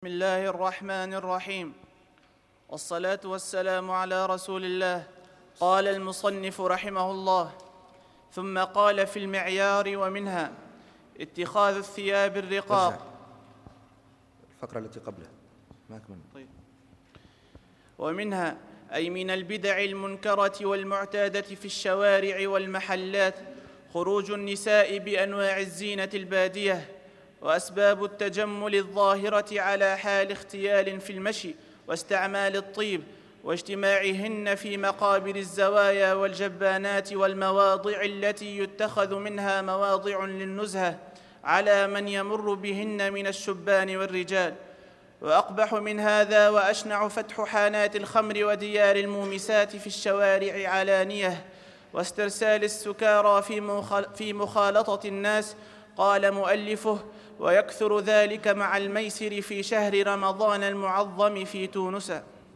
بسم الله الرحمن الرحيم، والصلاة والسلام على رسول الله. قال المصنف رحمه الله: ثم قال في المعيار ومنها اتخاذ الثياب الرقاق. الفقرة التي قبلها ما أكملنا. طيب. ومنها أي من البدع المنكرة والمعتادة في الشوارع والمحلات خروج النساء بأنواع الزينة البادية، وأسباب التجمل الظاهرة على حال اختيال في المشي واستعمال الطيب، واجتماعهن في مقابر الزوايا والجبانات والمواضع التي يتخذ منها مواضع للنزهة على من يمر بهن من الشبان والرجال. وأقبح من هذا وأشنع فتح حانات الخمر وديار المومسات في الشوارع علانية، واسترسال السكارى في مخالطة الناس. قال مؤلفه: ويكثر ذلك مع الميسر في شهر رمضان المعظم في تونس.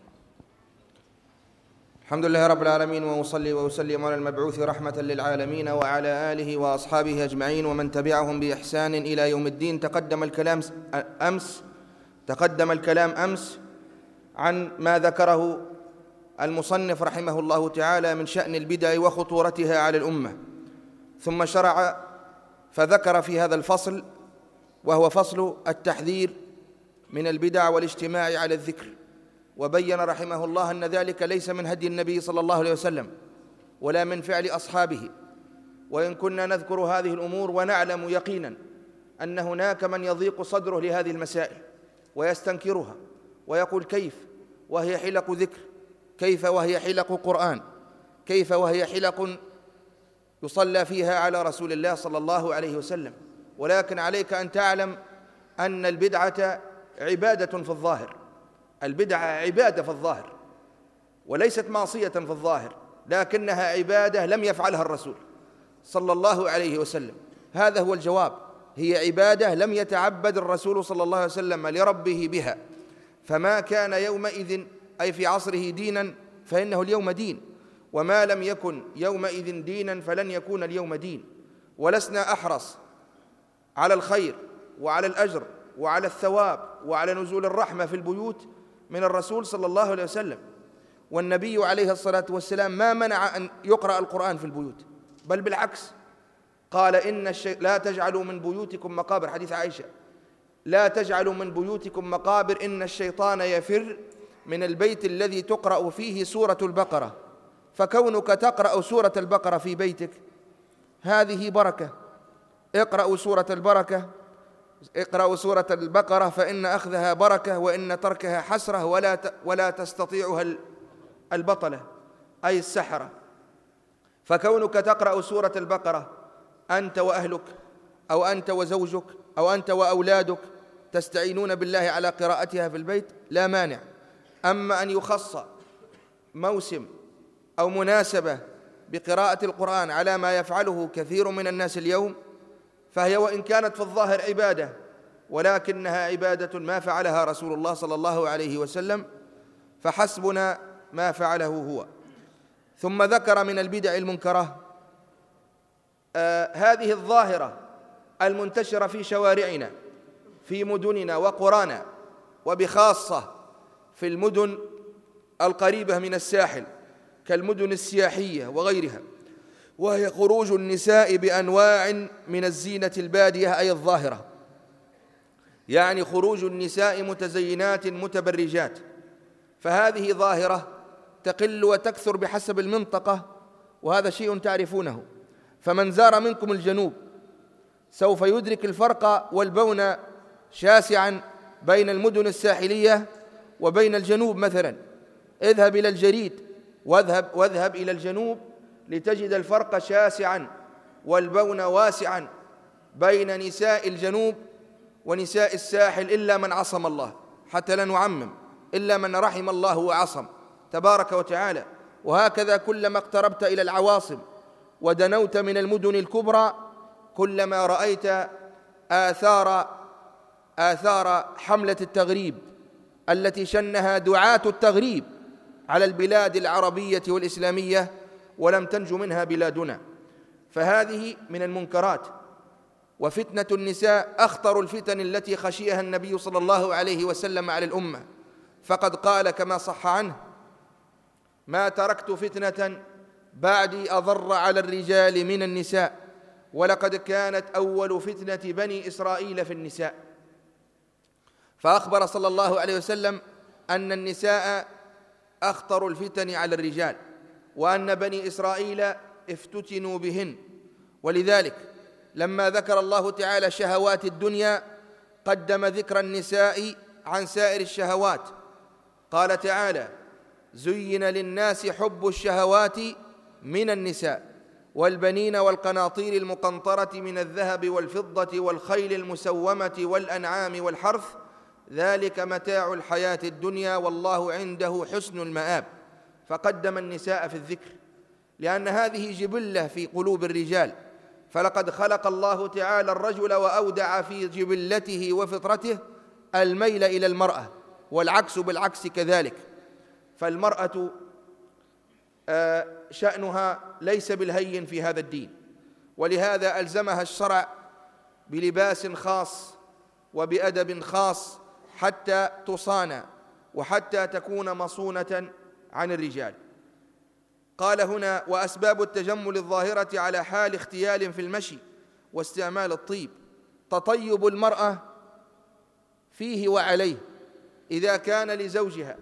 الحمد لله رب العالمين، وأصلي وأسلم على المبعوث رحمة للعالمين وعلى آله وأصحابه أجمعين ومن تبعهم بإحسان إلى يوم الدين. تقدم الكلام أمس عن ما ذكره المصنف رحمه الله تعالى من شأن البدع وخطورتها على الأمة، ثم شرع فذكر في هذا الفصل، وهو فصل التحذير من البدع والاجتماع على الذكر، وبين رحمه الله أن ذلك ليس من هدي النبي صلى الله عليه وسلم ولا من فعل أصحابه. وإن كنا نذكر هذه الأمور ونعلم يقينا أن هناك من يضيق صدره لهذه المسائل ويستنكرها ويقول: كيف وهي حلق ذكر؟ كيف وهي حلق قرآن؟ كيف وهي حلق يصلى فيها على رسول الله صلى الله عليه وسلم؟ ولكن عليك أن تعلم أن البدعة عبادة في الظاهر، البدعة عبادة في الظاهر وليست معصية في الظاهر، لكنها عبادة لم يفعلها الرسول صلى الله عليه وسلم. هذا هو الجواب، هي عبادة لم يتعبد الرسول صلى الله عليه وسلم لربه بها، فما كان يومئذ أي في عصره دينا فإنه اليوم دين، وما لم يكن يومئذ دينا فلن يكون اليوم دين. ولسنا أحرص على الخير وعلى الأجر وعلى الثواب وعلى نزول الرحمة في البيوت من الرسول صلى الله عليه وسلم. والنبي عليه الصلاة والسلام ما منع أن يقرأ القرآن في البيوت، بل بالعكس قال: لا تجعلوا من بيوتكم مقابر، حديث عائشة: لا تجعلوا من بيوتكم مقابر إن الشيطان يفر من البيت الذي تقرأ فيه سورة البقرة. فكونك تقرأ سورة البقرة في بيتك هذه بركة. اقرأوا سورة البقرة فإن أخذها بركة وإن تركها حسرة ولا تستطيعها البطلة أي السحرة. فكونك تقرأ سورة البقرة أنت وأهلك أو أنت وزوجك أو أنت وأولادك تستعينون بالله على قراءتها في البيت لا مانع. أما أن يخص موسم أو مناسبة بقراءة القرآن على ما يفعله كثير من الناس اليوم، فهي وإن كانت في الظاهر عبادة ولكنها عبادة ما فعلها رسول الله صلى الله عليه وسلم، فحسبنا ما فعله هو. ثم ذكر من البدع المنكرة هذه الظاهرة المنتشرة في شوارعنا في مدننا وقرانا، وبخاصة في المدن القريبة من الساحل كالمدن السياحية وغيرها، وهي خروج النساء بأنواع من الزينة البادية أي الظاهرة، يعني خروج النساء متزينات متبرجات. فهذه ظاهرة تقل وتكثر بحسب المنطقة، وهذا شيء تعرفونه. فمن زار منكم الجنوب سوف يدرك الفرق والبون شاسعا بين المدن الساحلية وبين الجنوب. مثلا اذهب إلى الجريد واذهب إلى الجنوب لتجد الفرق شاسعا والبون واسعا بين نساء الجنوب ونساء الساحل، إلا من عصم الله، حتى لا نعمم، إلا من رحم الله وعصم تبارك وتعالى. وهكذا كلما اقتربت إلى العواصم ودنوت من المدن الكبرى كلما رأيت آثار حملة التغريب التي شنها دعاة التغريب على البلاد العربية والإسلامية، ولم تنج منها بلادنا. فهذه من المنكرات وفتنة النساء أخطر الفتن التي خشيها النبي صلى الله عليه وسلم على الأمة، فقد قال كما صح عنه: ما تركت فتنة بعدي أضر على الرجال من النساء، ولقد كانت أول فتنة بني إسرائيل في النساء. فأخبر صلى الله عليه وسلم أن النساء أخطر الفتن على الرجال، وأن بني إسرائيل افتتنوا بهن. ولذلك لما ذكر الله تعالى شهوات الدنيا قدم ذكر النساء عن سائر الشهوات. قال تعالى: زين للناس حب الشهوات من النساء والبنين والقناطير المقنطرة من الذهب والفضة والخيل المسومة والأنعام والحرث، ذلك متاع الحياة الدنيا والله عنده حسن المآب. فقدم النساء في الذكر لأن هذه جبلة في قلوب الرجال، فلقد خلق الله تعالى الرجل وأودع في جبلته وفطرته الميل إلى المرأة، والعكس بالعكس كذلك. فالمرأة شأنها ليس بالهين في هذا الدين، ولهذا ألزمها الشرع بلباس خاص وبأدب خاص حتى تصان وحتى تكون مصونة عن الرجال. قال هنا: وأسباب التجمل الظاهرة على حال اختيال في المشي واستعمال الطيب. تطيب المرأة فيه وعليه إذا كان لزوجها،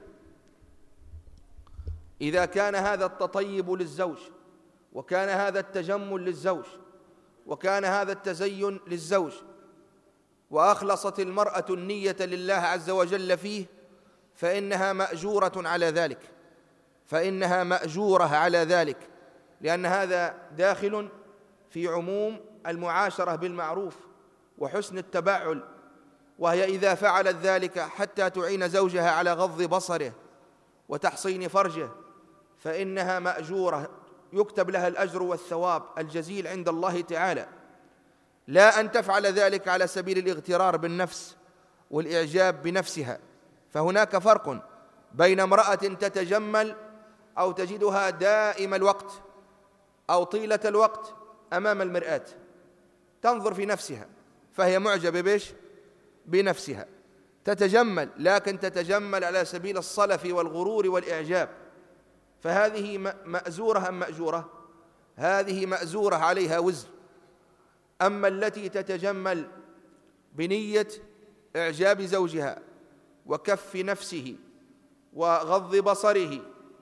إذا كان هذا التطيب للزوج، وكان هذا التجمل للزوج، وكان هذا التزين للزوج، وأخلصت المرأة النية لله عز وجل فيه، فإنها مأجورة على ذلك، فإنها مأجورة على ذلك، لأن هذا داخل في عموم المعاشرة بالمعروف وحسن التبعل. وهي إذا فعلت ذلك حتى تعين زوجها على غض بصره وتحصين فرجه فإنها مأجورة يكتب لها الأجر والثواب الجزيل عند الله تعالى، لا أن تفعل ذلك على سبيل الاغترار بالنفس والإعجاب بنفسها. فهناك فرق بين امرأة تتجمل أو تجدها دائم الوقت أو طيلة الوقت أمام المرآة تنظر في نفسها فهي معجبة بنفسها، تتجمل، لكن تتجمل على سبيل الصلف والغرور والإعجاب، فهذه مأزورة أم مأجورة؟ هذه مأزورة عليها وزر. أما التي تتجمل بنية إعجاب زوجها وكف نفسه وغض بصره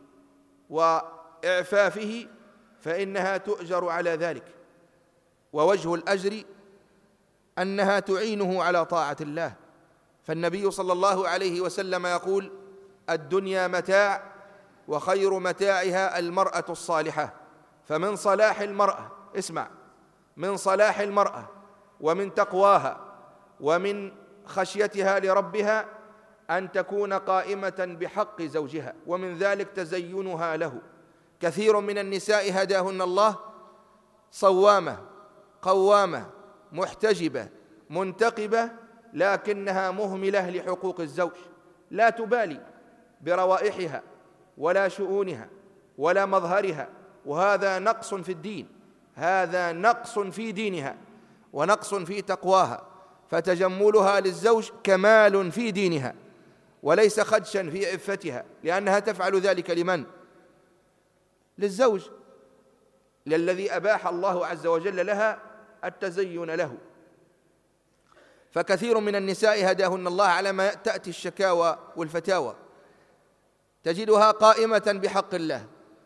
وإعفافه فإنها تؤجر على ذلك، ووجه الأجر أنها تعينه على طاعة الله. فالنبي صلى الله عليه وسلم يقول: الدنيا متاع وخير متاعها المرأة الصالحة. فمن صلاح المرأة، اسمع، من صلاح المرأة ومن تقواها ومن خشيتها لربها أن تكون قائمة بحق زوجها، ومن ذلك تزينها له. كثير من النساء هداهن الله صوامة قوامة محتجبة منتقبة، لكنها مهملة لحقوق الزوج، لا تبالي بروائحها ولا شؤونها ولا مظهرها، وهذا نقص في الدين، هذا نقص في دينها ونقص في تقواها. فتجملها للزوج كمال في دينها وليس خدشا في عفتها، لأنها تفعل ذلك لمن؟ للزوج، للذي أباح الله عز وجل لها التزين له. فكثير من النساء هداهن الله على ما تأتي الشكاوى والفتاوى، تجدها قائمة بحق الله،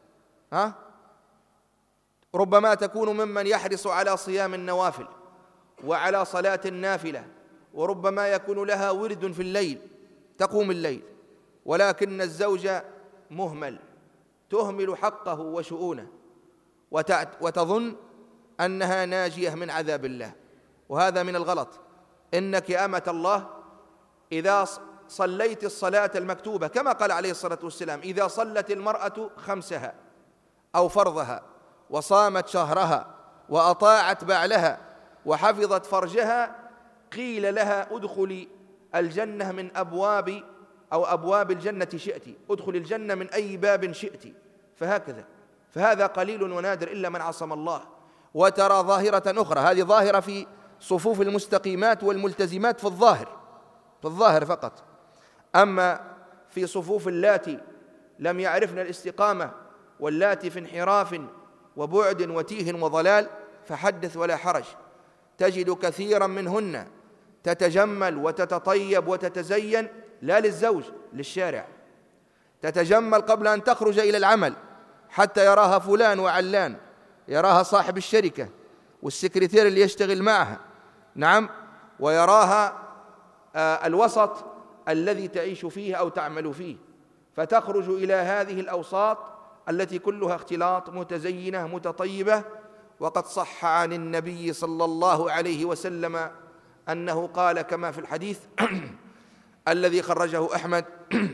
ربما تكون ممن يحرص على صيام النوافل وعلى صلاة النافلة، وربما يكون لها ورد في الليل تقوم الليل، ولكن الزوج مهمل، تهمل حقه وشؤونه وتظن أنها ناجية من عذاب الله، وهذا من الغلط. إنك أمة الله إذا صليت الصلاة المكتوبة كما قال عليه الصلاة والسلام: إذا صلت المرأة خمسها أو فرضها وصامت شهرها وأطاعت بعلها وحفظت فرجها قيل لها: ادخلي الجنة من أبواب أو أبواب الجنة شئت، ادخل الجنة من أي باب شئت. فهكذا، فهذا قليل ونادر إلا من عصم الله. وترى ظاهرة أخرى، هذه ظاهرة في صفوف المستقيمات والملتزمات في الظاهر فقط. أما في صفوف اللاتي لم يعرفن الاستقامة واللاتي في انحراف وبعد وتيه وضلال فحدث ولا حرج. تجد كثيرا منهن تتجمل وتتطيب وتتزين لا للزوج، للشارع، تتجمل قبل أن تخرج إلى العمل حتى يراها فلان وعلان، يراها صاحب الشركة والسكرتير اللي يشتغل معها، نعم، ويراها الوسط الذي تعيش فيه أو تعمل فيه، فتخرج إلى هذه الأوساط التي كلها اختلاط، متزينة متطيبة. وقد صح عن النبي صلى الله عليه وسلم أنه قال كما في الحديث الذي خرجه أحمد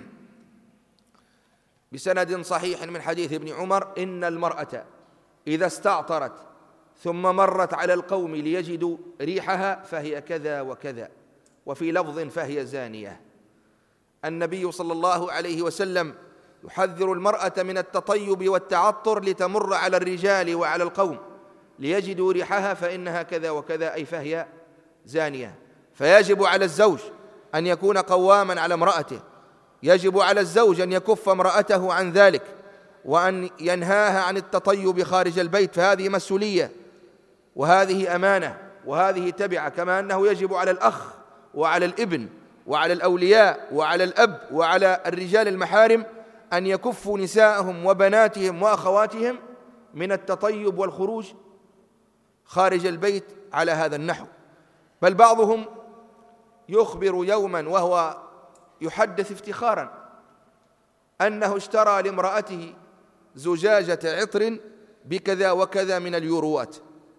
بسند صحيح من حديث ابن عمر: إن المرأة إذا استعطرت ثم مرت على القوم ليجدوا ريحها فهي كذا وكذا، وفي لفظ فهي زانية. النبي صلى الله عليه وسلم يحذر المرأة من التطيب والتعطر لتمر على الرجال وعلى القوم ليجدوا ريحها فإنها كذا وكذا، أي فهي زانية. فيجب على الزوج أن يكون قواما على امرأته، يجب على الزوج أن يكف امرأته عن ذلك وأن ينهاها عن التطيب خارج البيت، فهذه مسؤولية وهذه أمانة وهذه تبعة. كما أنه يجب على الأخ وعلى الابن وعلى الأولياء وعلى الأب وعلى الرجال المحارم أن يكفوا نساءهم وبناتهم وأخواتهم من التطيب والخروج خارج البيت على هذا النحو. بل بعضهم يخبر يوما وهو يحدث افتخارا أنه اشترى لامرأته زجاجة عطر بكذا وكذا من اليوروات،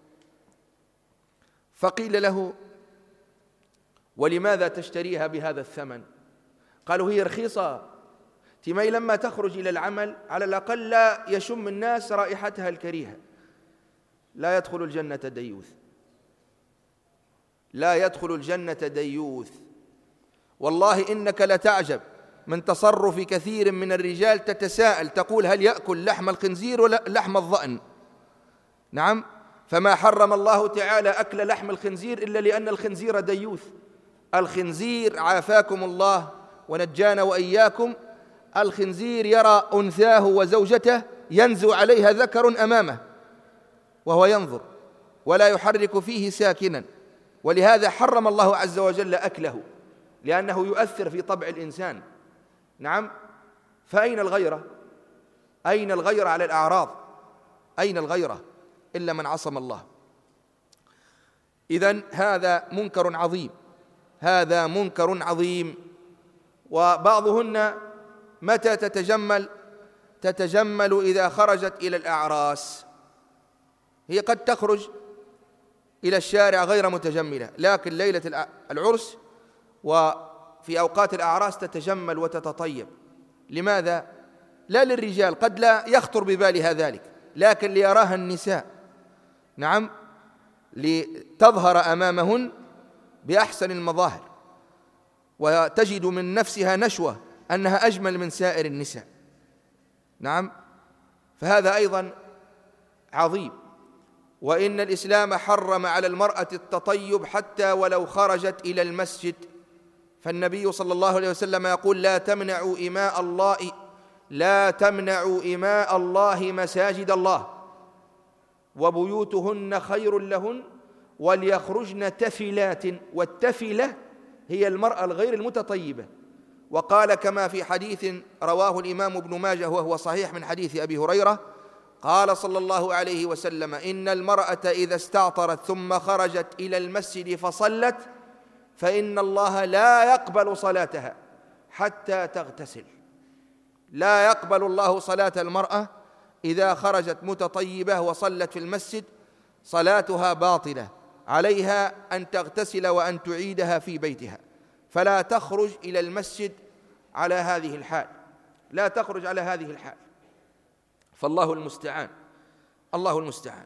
فقيل له: ولماذا تشتريها بهذا الثمن؟ قالوا: هي رخيصة، تمي لما تخرج إلى العمل على الأقل لا يشم الناس رائحتها الكريهة. لا يدخل الجنة ديوث، لا يدخل الجنة ديوث. والله إنك لتعجب من تصرف كثير من الرجال، تتساءل تقول: هل يأكل لحم الخنزير ولا لحم الضأن؟ نعم، فما حرم الله تعالى أكل لحم الخنزير إلا لأن الخنزير ديوث. الخنزير عافاكم الله ونجانا وإياكم، الخنزير يرى أنثاه وزوجته ينزو عليها ذكر أمامه وهو ينظر ولا يحرك فيه ساكنا، ولهذا حرم الله عز وجل أكله لأنه يؤثر في طبع الإنسان. نعم، فأين الغيرة؟ أين الغيرة على الأعراض؟ أين الغيرة إلا من عصم الله؟ إذن هذا منكر عظيم، هذا منكر عظيم. وبعضهن متى تتجمل؟ تتجمل إذا خرجت إلى الأعراس. هي قد تخرج إلى الشارع غير متجملة، لكن ليلة العرس وفي أوقات الأعراس تتجمل وتتطيب. لماذا؟ لا للرجال، قد لا يخطر ببالها ذلك، لكن ليراها النساء، نعم، لتظهر أمامهن بأحسن المظاهر وتجد من نفسها نشوة أنها أجمل من سائر النساء. نعم، فهذا أيضا عظيم. وإن الإسلام حرم على المرأة التطيب حتى ولو خرجت إلى المسجد، فالنبي صلى الله عليه وسلم يقول: لا تمنعوا إماء الله مساجد الله وبيوتهن خير لهن وليخرجن تفلات. والتفلة هي المرأة الغير المتطيبة. وقال كما في حديث رواه الإمام ابن ماجه وهو صحيح من حديث أبي هريرة، قال صلى الله عليه وسلم: إن المرأة إذا استعطرت ثم خرجت إلى المسجد فصلت فإن الله لا يقبل صلاتها حتى تغتسل. لا يقبل الله صلاة المرأة إذا خرجت متطيبة وصلت في المسجد، صلاتها باطلة، عليها أن تغتسل وأن تعيدها في بيتها، فلا تخرج إلى المسجد على هذه الحال، لا تخرج على هذه الحال. فالله المستعان، الله المستعان.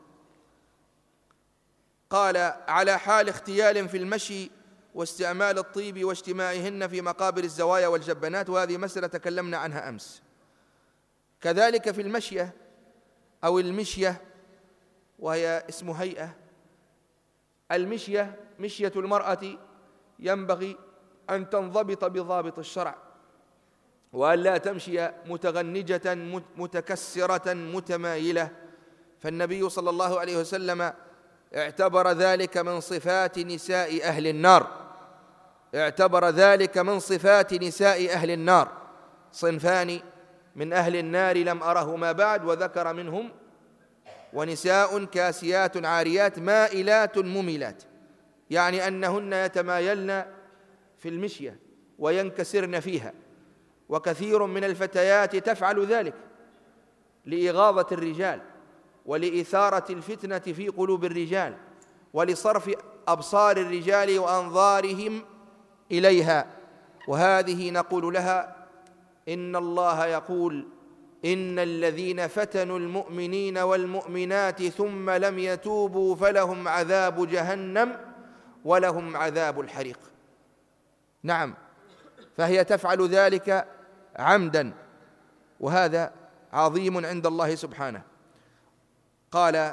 قال: على حال اختيال في المشي واستعمال الطيب واجتماعهن في مقابر الزوايا والجبنات، وهذه مسألة تكلمنا عنها أمس. كذلك في المشية أو المشية، وهي اسم هيئة، مشية المرأة ينبغي أن تنضبط بضابط الشرع، وأن لا تمشي متغنجة متكسرة متمايلة، فالنبي صلى الله عليه وسلم اعتبر ذلك من صفات نساء أهل النار، اعتبر ذلك من صفات نساء أهل النار. صنفان من أهل النار لم أرهما بعد، وذكر منهم: ونساء كاسيات عاريات مائلات مميلات، يعني أنهن يتمايلن في المشية وينكسرن فيها. وكثير من الفتيات تفعل ذلك لإغاظة الرجال ولإثارة الفتنة في قلوب الرجال ولصرف أبصار الرجال وأنظارهم إليها، وهذه نقول لها: إن الله يقول: إن الذين فتنوا المؤمنين والمؤمنات ثم لم يتوبوا فلهم عذاب جهنم ولهم عذاب الحريق. نعم، فهي تفعل ذلك عمدا، وهذا عظيم عند الله سبحانه. قال: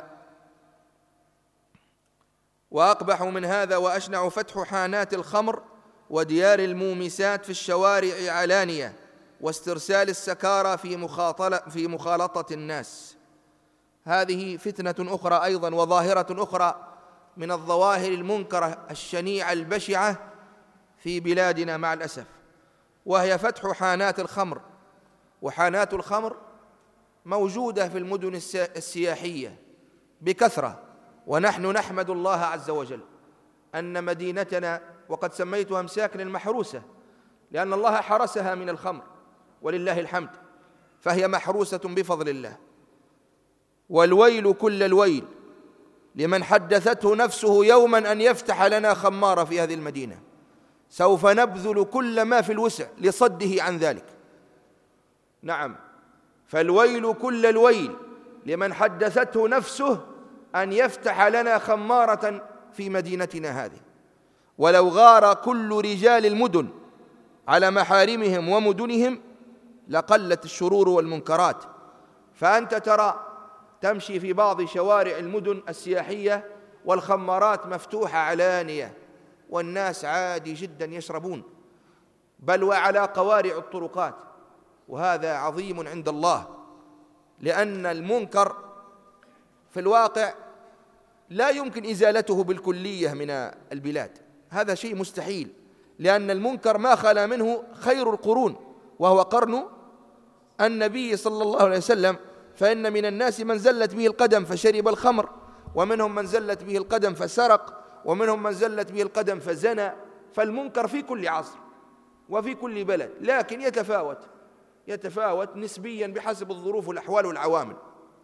وأقبح من هذا وأشنع فتح حانات الخمر وديار المومسات في الشوارع علانية، واسترسال السكارى في مخالطة الناس. هذه فتنة أخرى أيضا وظاهرة أخرى من الظواهر المنكرة الشنيعة البشعة في بلادنا مع الأسف، وهي فتح حانات الخمر. وحانات الخمر موجودة في المدن السياحية بكثرة، ونحن نحمد الله عز وجل أن مدينتنا، وقد سميتها مساكن المحروسة لأن الله حرسها من الخمر ولله الحمد، فهي محروسة بفضل الله. والويل كل الويل لمن حدثته نفسه يوما أن يفتح لنا خمارة في هذه المدينة، سوف نبذل كل ما في الوسع لصده عن ذلك. نعم، فالويل كل الويل لمن حدثته نفسه أن يفتح لنا خمارة في مدينتنا هذه. ولو غار كل رجال المدن على محارمهم ومدنهم لقلت الشرور والمنكرات. فأنت ترى تمشي في بعض شوارع المدن السياحية والخمارات مفتوحة علانية، والناس عادي جدا يشربون، بل وعلى قوارع الطرقات، وهذا عظيم عند الله، لأن المنكر في الواقع لا يمكن إزالته بالكلية من البلاد، هذا شيء مستحيل، لأن المنكر ما خلا منه خير القرون وهو قرن النبي صلى الله عليه وسلم. فإن من الناس من زلت به القدم فشرب الخمر، ومنهم من زلت به القدم فسرق، ومنهم من زلت به القدم فزنى. فالمنكر في كل عصر وفي كل بلد، لكن يتفاوت نسبيا بحسب الظروف والأحوال والعوامل.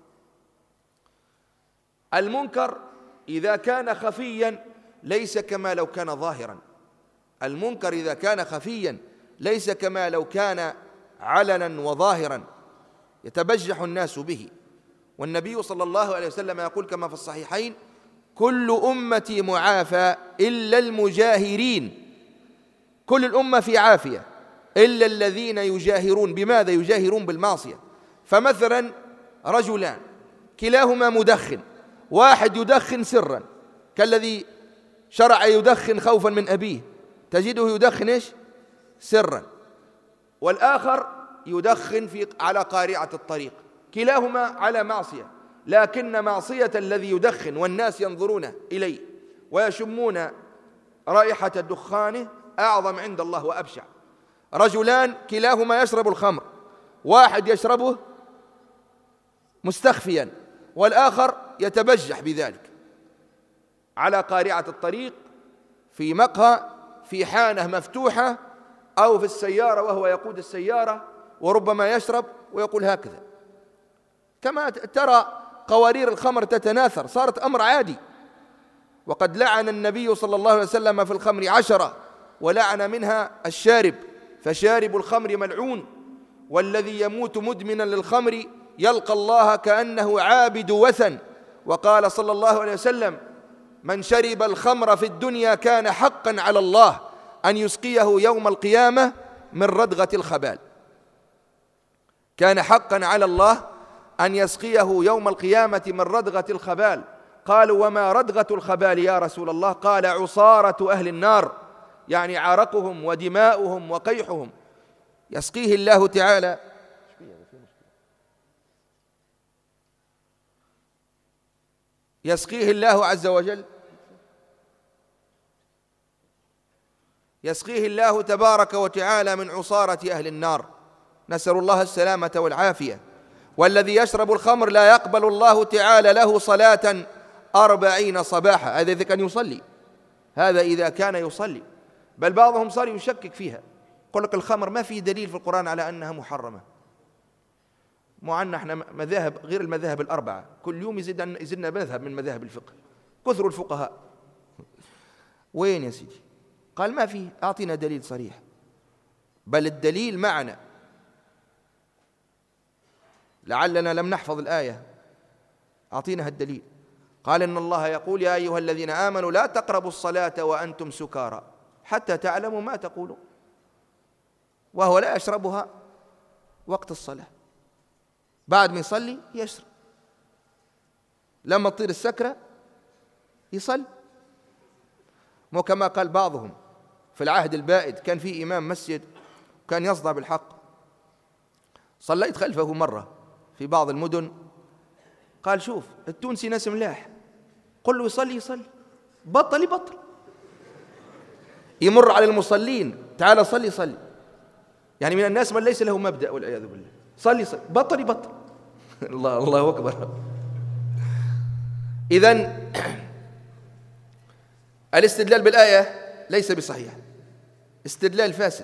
المنكر إذا كان خفيا ليس كما لو كان ظاهرا، المنكر إذا كان خفيا ليس كما لو كان علنا وظاهرا يتبجح الناس به. والنبي صلى الله عليه وسلم يقول كما في الصحيحين: كل أمتي معافى إلا المجاهرين. كل الأمة في عافية إلا الذين يجاهرون. بماذا يجاهرون؟ بالمعصية. فمثلا رجلان كلاهما مدخن، واحد يدخن سرا كالذي شرع يدخن خوفا من أبيه، تجده يدخن إيش؟ سرا، والآخر يدخن على قارعة الطريق، كلاهما على معصية، لكن معصية الذي يدخن والناس ينظرون إليه ويشمون رائحة دخانه أعظم عند الله وأبشع. رجلان كلاهما يشرب الخمر، واحد يشربه مستخفيا والآخر يتبجح بذلك على قارعة الطريق، في مقهى، في حانة مفتوحة، أو في السيارة وهو يقود السيارة، وربما يشرب ويقول هكذا. كما ترى قوارير الخمر تتناثر، صارت أمر عادي. وقد لعن النبي صلى الله عليه وسلم في الخمر 10، ولعن منها الشارب، فشارب الخمر ملعون، والذي يموت مدمنا للخمر يلقى الله كأنه عابد وثن. وقال صلى الله عليه وسلم: من شرب الخمر في الدنيا كان حقا على الله أن يسقيه يوم القيامة من ردغة الخبال. كان حقا على الله أن يسقيه يوم القيامة من ردغة الخبال. قالوا وما ردغة الخبال يا رسول الله؟ قال عصارة أهل النار، يعني عرقهم ودماؤهم وقيحهم. يسقيه الله تعالى يسقيه الله عز وجل، يسقيه الله تبارك وتعالى من عصارة أهل النار، نسأل الله السلامة والعافية. والذي يشرب الخمر لا يقبل الله تعالى له صلاة 40 صباحا، هذا إذا كان يصلي، هذا إذا كان يصلي. بل بعضهم صار يشكك فيها، يقول لك الخمر ما في دليل في القرآن على أنها محرمة. مو عنا احنا مذاهب غير المذاهب الأربعة، كل يوم يزيدنا مذهب من مذاهب الفقه، كثر الفقهاء. وين يا سيدي؟ قال ما في، أعطينا دليل صريح. بل الدليل معنا، لعلنا لم نحفظ الآية، أعطينا الدليل. قال إن الله يقول يا أيها الذين آمنوا لا تقربوا الصلاة وأنتم سكارى حتى تعلموا ما تقولون، وهو لا يشربها وقت الصلاة، بعد ما يصلي يشرب، لما تطير السكرة يصلي. مو كما قال بعضهم في العهد البائد، كان في إمام مسجد وكان يصدع بالحق، صليت خلفه مرة في بعض المدن، قال شوف التونسي ناس ملاح، قل له يصلي يصلي، بطل يبطل، يمر على المصلين تعال صلي صلي، يعني من الناس من ليس له مبدأ والعياذ بالله، صلي صلي بطل يبطل. الله أكبر. إذن الاستدلال بالآية ليس بصحيح، استدلال فاسد.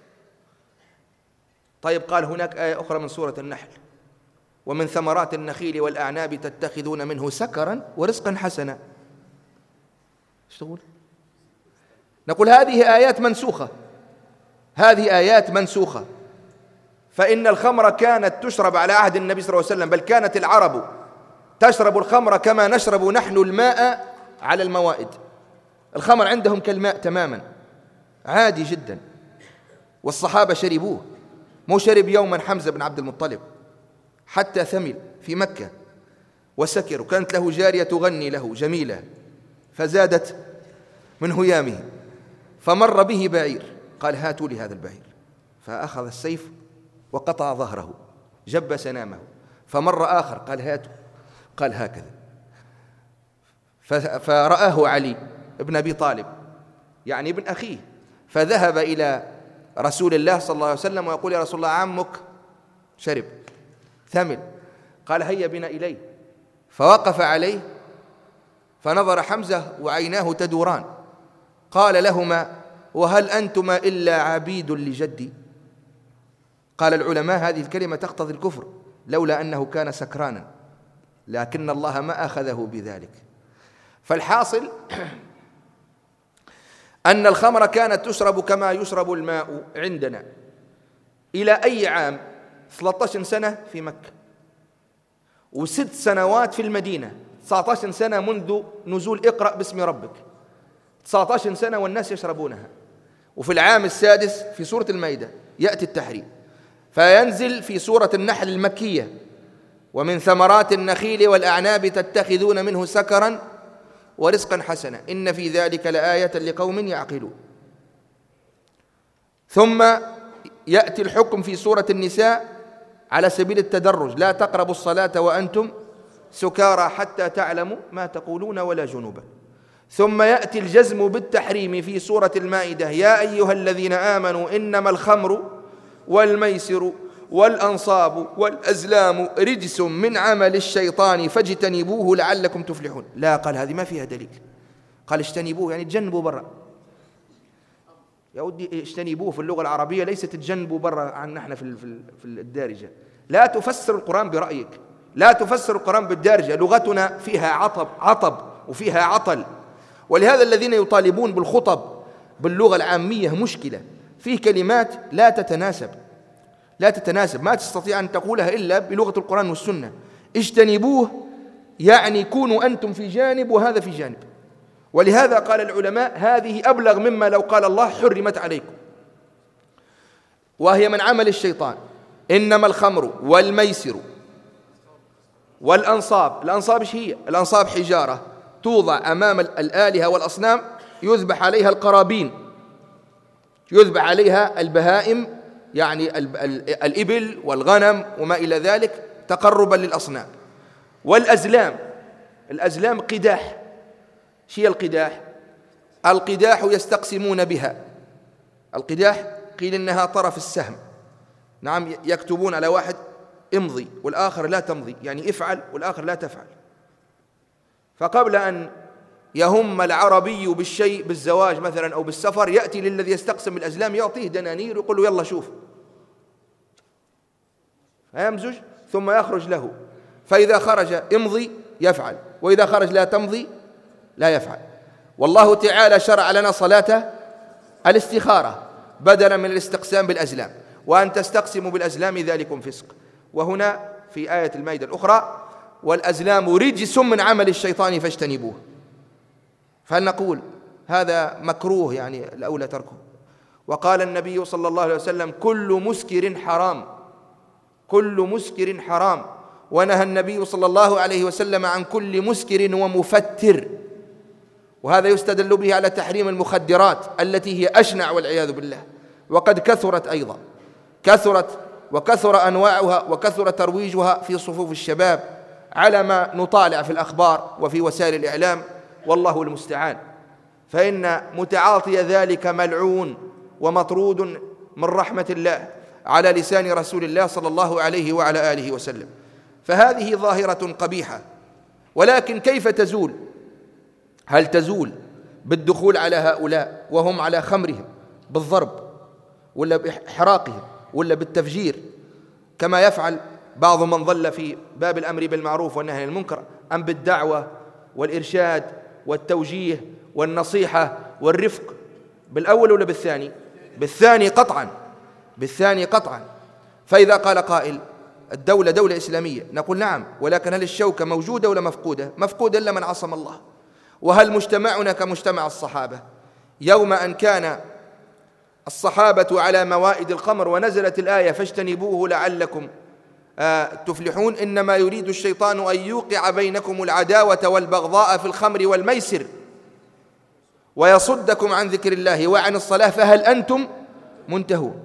طيب قال هناك آية أخرى من سورة النحل ومن ثمرات النخيل والأعناب تتخذون منه سكرا ورزقا حسنا. ايش تقول؟ نقول هذه آيات منسوخة، هذه آيات منسوخة. فإن الخمر كانت تشرب على عهد النبي صلى الله عليه وسلم، بل كانت العرب تشرب الخمر كما نشرب نحن الماء على الموائد. الخمر عندهم كالماء تماما، عادي جدا، والصحابة شربوه. مو شرب يوما حمزة بن عبد المطلب حتى ثمل في مكة وسكر، وكانت له جارية تغني له جميلة فزادت من هيامه، فمر به بعير، قال هاتوا لي هذا البعير، فأخذ السيف وقطع ظهره جب سنامه. فمر آخر قال هاتوا، قال هكذا. فرآه علي ابن أبي طالب يعني ابن أخيه، فذهب إلى رسول الله صلى الله عليه وسلم ويقول يا رسول الله عمك شرب ثمل، قال هيا بنا إليه. فوقف عليه فنظر حمزة وعيناه تدوران، قال لهما وهل أنتما إلا عبيد لجدي؟ قال العلماء هذه الكلمة تقتضي الكفر لولا أنه كان سكرانا، لكن الله ما أخذه بذلك. فالحاصل أن الخمر كانت تشرب كما يشرب الماء عندنا إلى أي عام؟ 13 سنة في مكة، و6 سنوات في المدينة، 19 سنة منذ نزول اقرأ باسم ربك، 19 سنة والناس يشربونها. وفي العام السادس في سورة المائدة يأتي التحريم، فينزل في سورة النحل المكية ومن ثمرات النخيل والأعناب تتخذون منه سكرا ورزقا حسنا إن في ذلك لآية لقوم يعقلون. ثم يأتي الحكم في سورة النساء على سبيل التدرج، لا تقربوا الصلاة وأنتم سكارى حتى تعلموا ما تقولون ولا جنوبا. ثم يأتي الجزم بالتحريم في سورة المائدة يا أيها الذين آمنوا إنما الخمر والميسر والأنصاب والأزلام رجس من عمل الشيطان فاجتنبوه لعلكم تفلحون. لا، قال هذه ما فيها دليل، قال اجتنبوه يعني تجنبوا برا. يا ودي اجتنبوه في اللغة العربية ليست تجنبوا برا عن نحن في الدارجة. لا تفسر القرآن برأيك، لا تفسر القرآن بالدارجة، لغتنا فيها عطب وفيها عطل. ولهذا الذين يطالبون بالخطب باللغة العامية مشكلة، فيه كلمات لا تتناسب، ما تستطيع أن تقولها إلا بلغة القرآن والسنة. اجتنبوه يعني كونوا أنتم في جانب وهذا في جانب. ولهذا قال العلماء هذه أبلغ مما لو قال الله حرمت عليكم، وهي من عمل الشيطان. إنما الخمر والميسر والأنصاب. الأنصاب إيش هي؟ الأنصاب حجارة توضع أمام الآلهة والأصنام يذبح عليها القرابين، يذبح عليها البهائم، يعني الإبل والغنم وما إلى ذلك تقربا للأصنام. والأزلام، الأزلام قداح. شيء القداح؟ القداح يستقسمون بها. القداح قيل إنها طرف السهم، نعم، يكتبون على واحد امضي والآخر لا تمضي، يعني افعل والآخر لا تفعل. فقبل أن يهم العربي بالشيء بالزواج مثلا أو بالسفر يأتي للذي يستقسم الأزلام يعطيه دنانير ويقول له يلا شوف، فيمزج ثم يخرج له، فإذا خرج امضي يفعل، وإذا خرج لا تمضي لا يفعل. والله تعالى شرع لنا صلاة الاستخارة بدلا من الاستقسام بالأزلام، وأن تستقسموا بالأزلام ذلكم فسق. وهنا في آية المائدة الأخرى والأزلام رجس من عمل الشيطان فاجتنبوه. فهل نقول هذا مكروه يعني الأولى تركه؟ وقال النبي صلى الله عليه وسلم كل مسكر حرام، كل مسكر حرام. ونهى النبي صلى الله عليه وسلم عن كل مسكر ومفتر، وهذا يستدل به على تحريم المخدرات التي هي أشنع والعياذ بالله، وقد كثرت أيضا، كثرت وكثر أنواعها وكثر ترويجها في صفوف الشباب على ما نطالع في الأخبار وفي وسائل الإعلام، والله المستعان. فإن متعاطي ذلك ملعون ومطرود من رحمة الله على لسان رسول الله صلى الله عليه وعلى آله وسلم. فهذه ظاهرة قبيحة، ولكن كيف تزول؟ هل تزول بالدخول على هؤلاء وهم على خمرهم بالضرب ولا بإحراقهم ولا بالتفجير كما يفعل بعض من ظل في باب الأمر بالمعروف والنهي عن المنكر، أم بالدعوة والإرشاد والتوجيه والنصيحة والرفق؟ بالأول ولا بالثاني؟ بالثاني قطعا، بالثاني قطعا. فإذا قال قائل الدولة دولة إسلامية، نقول نعم، ولكن هل الشوكة موجودة ولا مفقودة؟ مفقودة إلا من عصم الله. وهل مجتمعنا كمجتمع الصحابة يوم أن كان الصحابة على موائد الخمر ونزلت الآية فاجتنبوه لعلكم تفلحون، إنما يريد الشيطان أن يوقع بينكم العداوة والبغضاء في الخمر والميسر ويصدكم عن ذكر الله وعن الصلاة فهل أنتم منتهون؟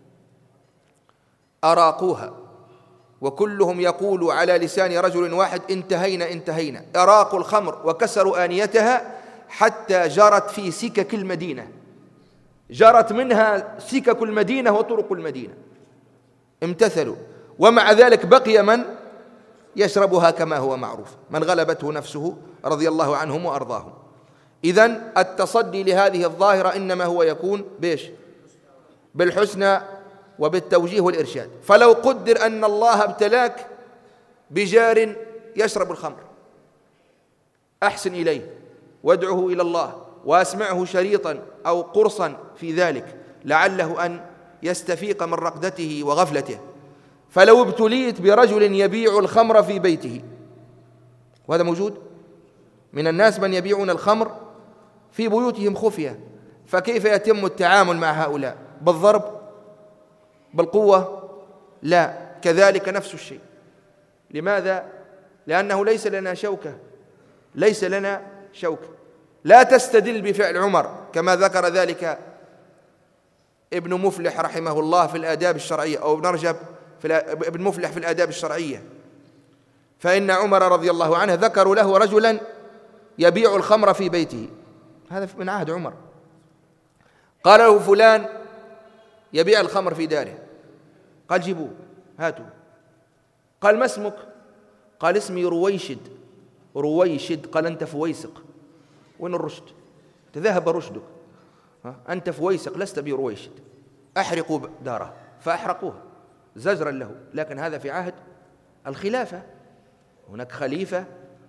أراقوها، وكلهم يقول على لسان رجل واحد انتهينا انتهينا. أراقوا الخمر وكسروا آنيتها حتى جرت في سكك المدينة، جرت منها سكك المدينة وطرق المدينة، امتثلوا. ومع ذلك بقي من يشربها كما هو معروف، من غلبته نفسه رضي الله عنهم وأرضاهم. إذن التصدي لهذه الظاهرة إنما هو يكون بيش؟ بالحسنى وبالتوجيه والإرشاد. فلو قدر أن الله ابتلاك بجار يشرب الخمر، أحسن إليه وادعه إلى الله وأسمعه شريطا أو قرصا في ذلك لعله أن يستفيق من رقدته وغفلته. فلو ابتليت برجل يبيع الخمر في بيته، وهذا موجود من الناس من يبيعون الخمر في بيوتهم خفية، فكيف يتم التعامل مع هؤلاء؟ بالضرب؟ بالقوة؟ لا، كذلك نفس الشيء. لماذا؟ لأنه ليس لنا شوكة، ليس لنا شوكة. لا تستدل بفعل عمر كما ذكر ذلك ابن مفلح رحمه الله في الآداب الشرعية، أو ابن رجب ابن مفلح في الآداب الشرعية، فإن عمر رضي الله عنه ذكروا له رجلا يبيع الخمر في بيته، هذا من عهد عمر. قال له فلان يبيع الخمر في داره، قال جيبوه هاتوا. قال ما اسمك؟ قال اسمي رويشد. رويشد. قال أنت فويسق. وين الرشد؟ تذهب رشدك، أنت فويسق لست برويشد. أحرقوا داره، فأحرقوها زجرا له. لكن هذا في عهد الخلافة، هناك خليفة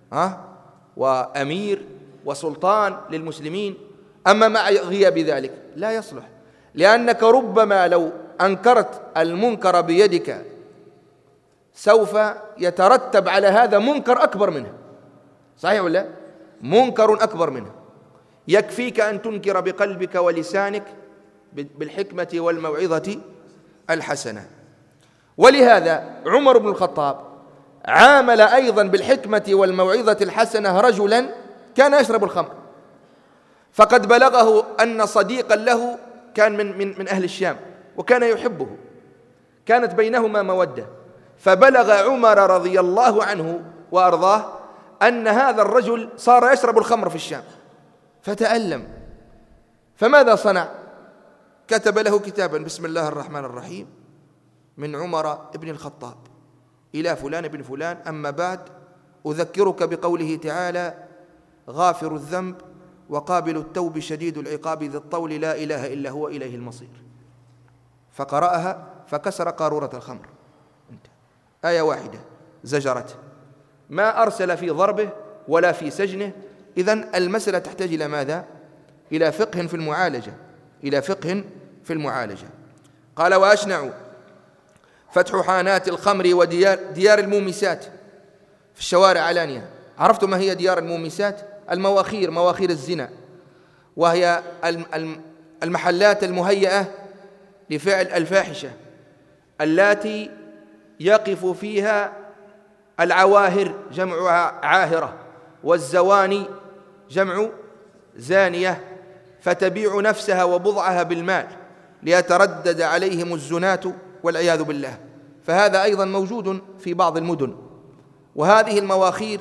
وأمير وسلطان للمسلمين. أما مع غياب ذلك لا يصلح، لأنك ربما لو أنكرت المنكر بيدك سوف يترتب على هذا منكر أكبر منه، صحيح ولا؟ منكر أكبر منه. يكفيك أن تنكر بقلبك ولسانك بالحكمة والموعظة الحسنة. ولهذا عمر بن الخطاب عامل أيضا بالحكمة والموعظة الحسنة رجلا كان يشرب الخمر، فقد بلغه أن صديقا له كان من أهل الشام وكان يحبه، كانت بينهما مودة، فبلغ عمر رضي الله عنه وأرضاه أن هذا الرجل صار يشرب الخمر في الشام، فتألم. فماذا صنع؟ كتب له كتابا: بسم الله الرحمن الرحيم، من عمر بن الخطاب إلى فلان بن فلان، أما بعد، أذكرك بقوله تعالى: غافر الذنب وقابل التوب شديد العقاب ذي الطول لا إله إلا هو إليه المصير. فقرأها فكسر قارورة الخمر. آية واحدة زجرته، ما أرسل في ضربه ولا في سجنه. إذن المسألة تحتاج إلى ماذا؟ إلى فقه في المعالجة، إلى فقه في المعالجة. قال: وأشنع فتح حانات الخمر وديار المومسات في الشوارع علانية. عرفتم ما هي ديار المومسات؟ المواخير، مواخير الزنا، وهي المحلات المهيئة لفعل الفاحشة التي يقف فيها العواهر جمعها عاهرة، والزواني جمع زانية، فتبيع نفسها وبضعها بالمال ليتردد عليهم الزنات والعياذ بالله. فهذا أيضا موجود في بعض المدن. وهذه المواخير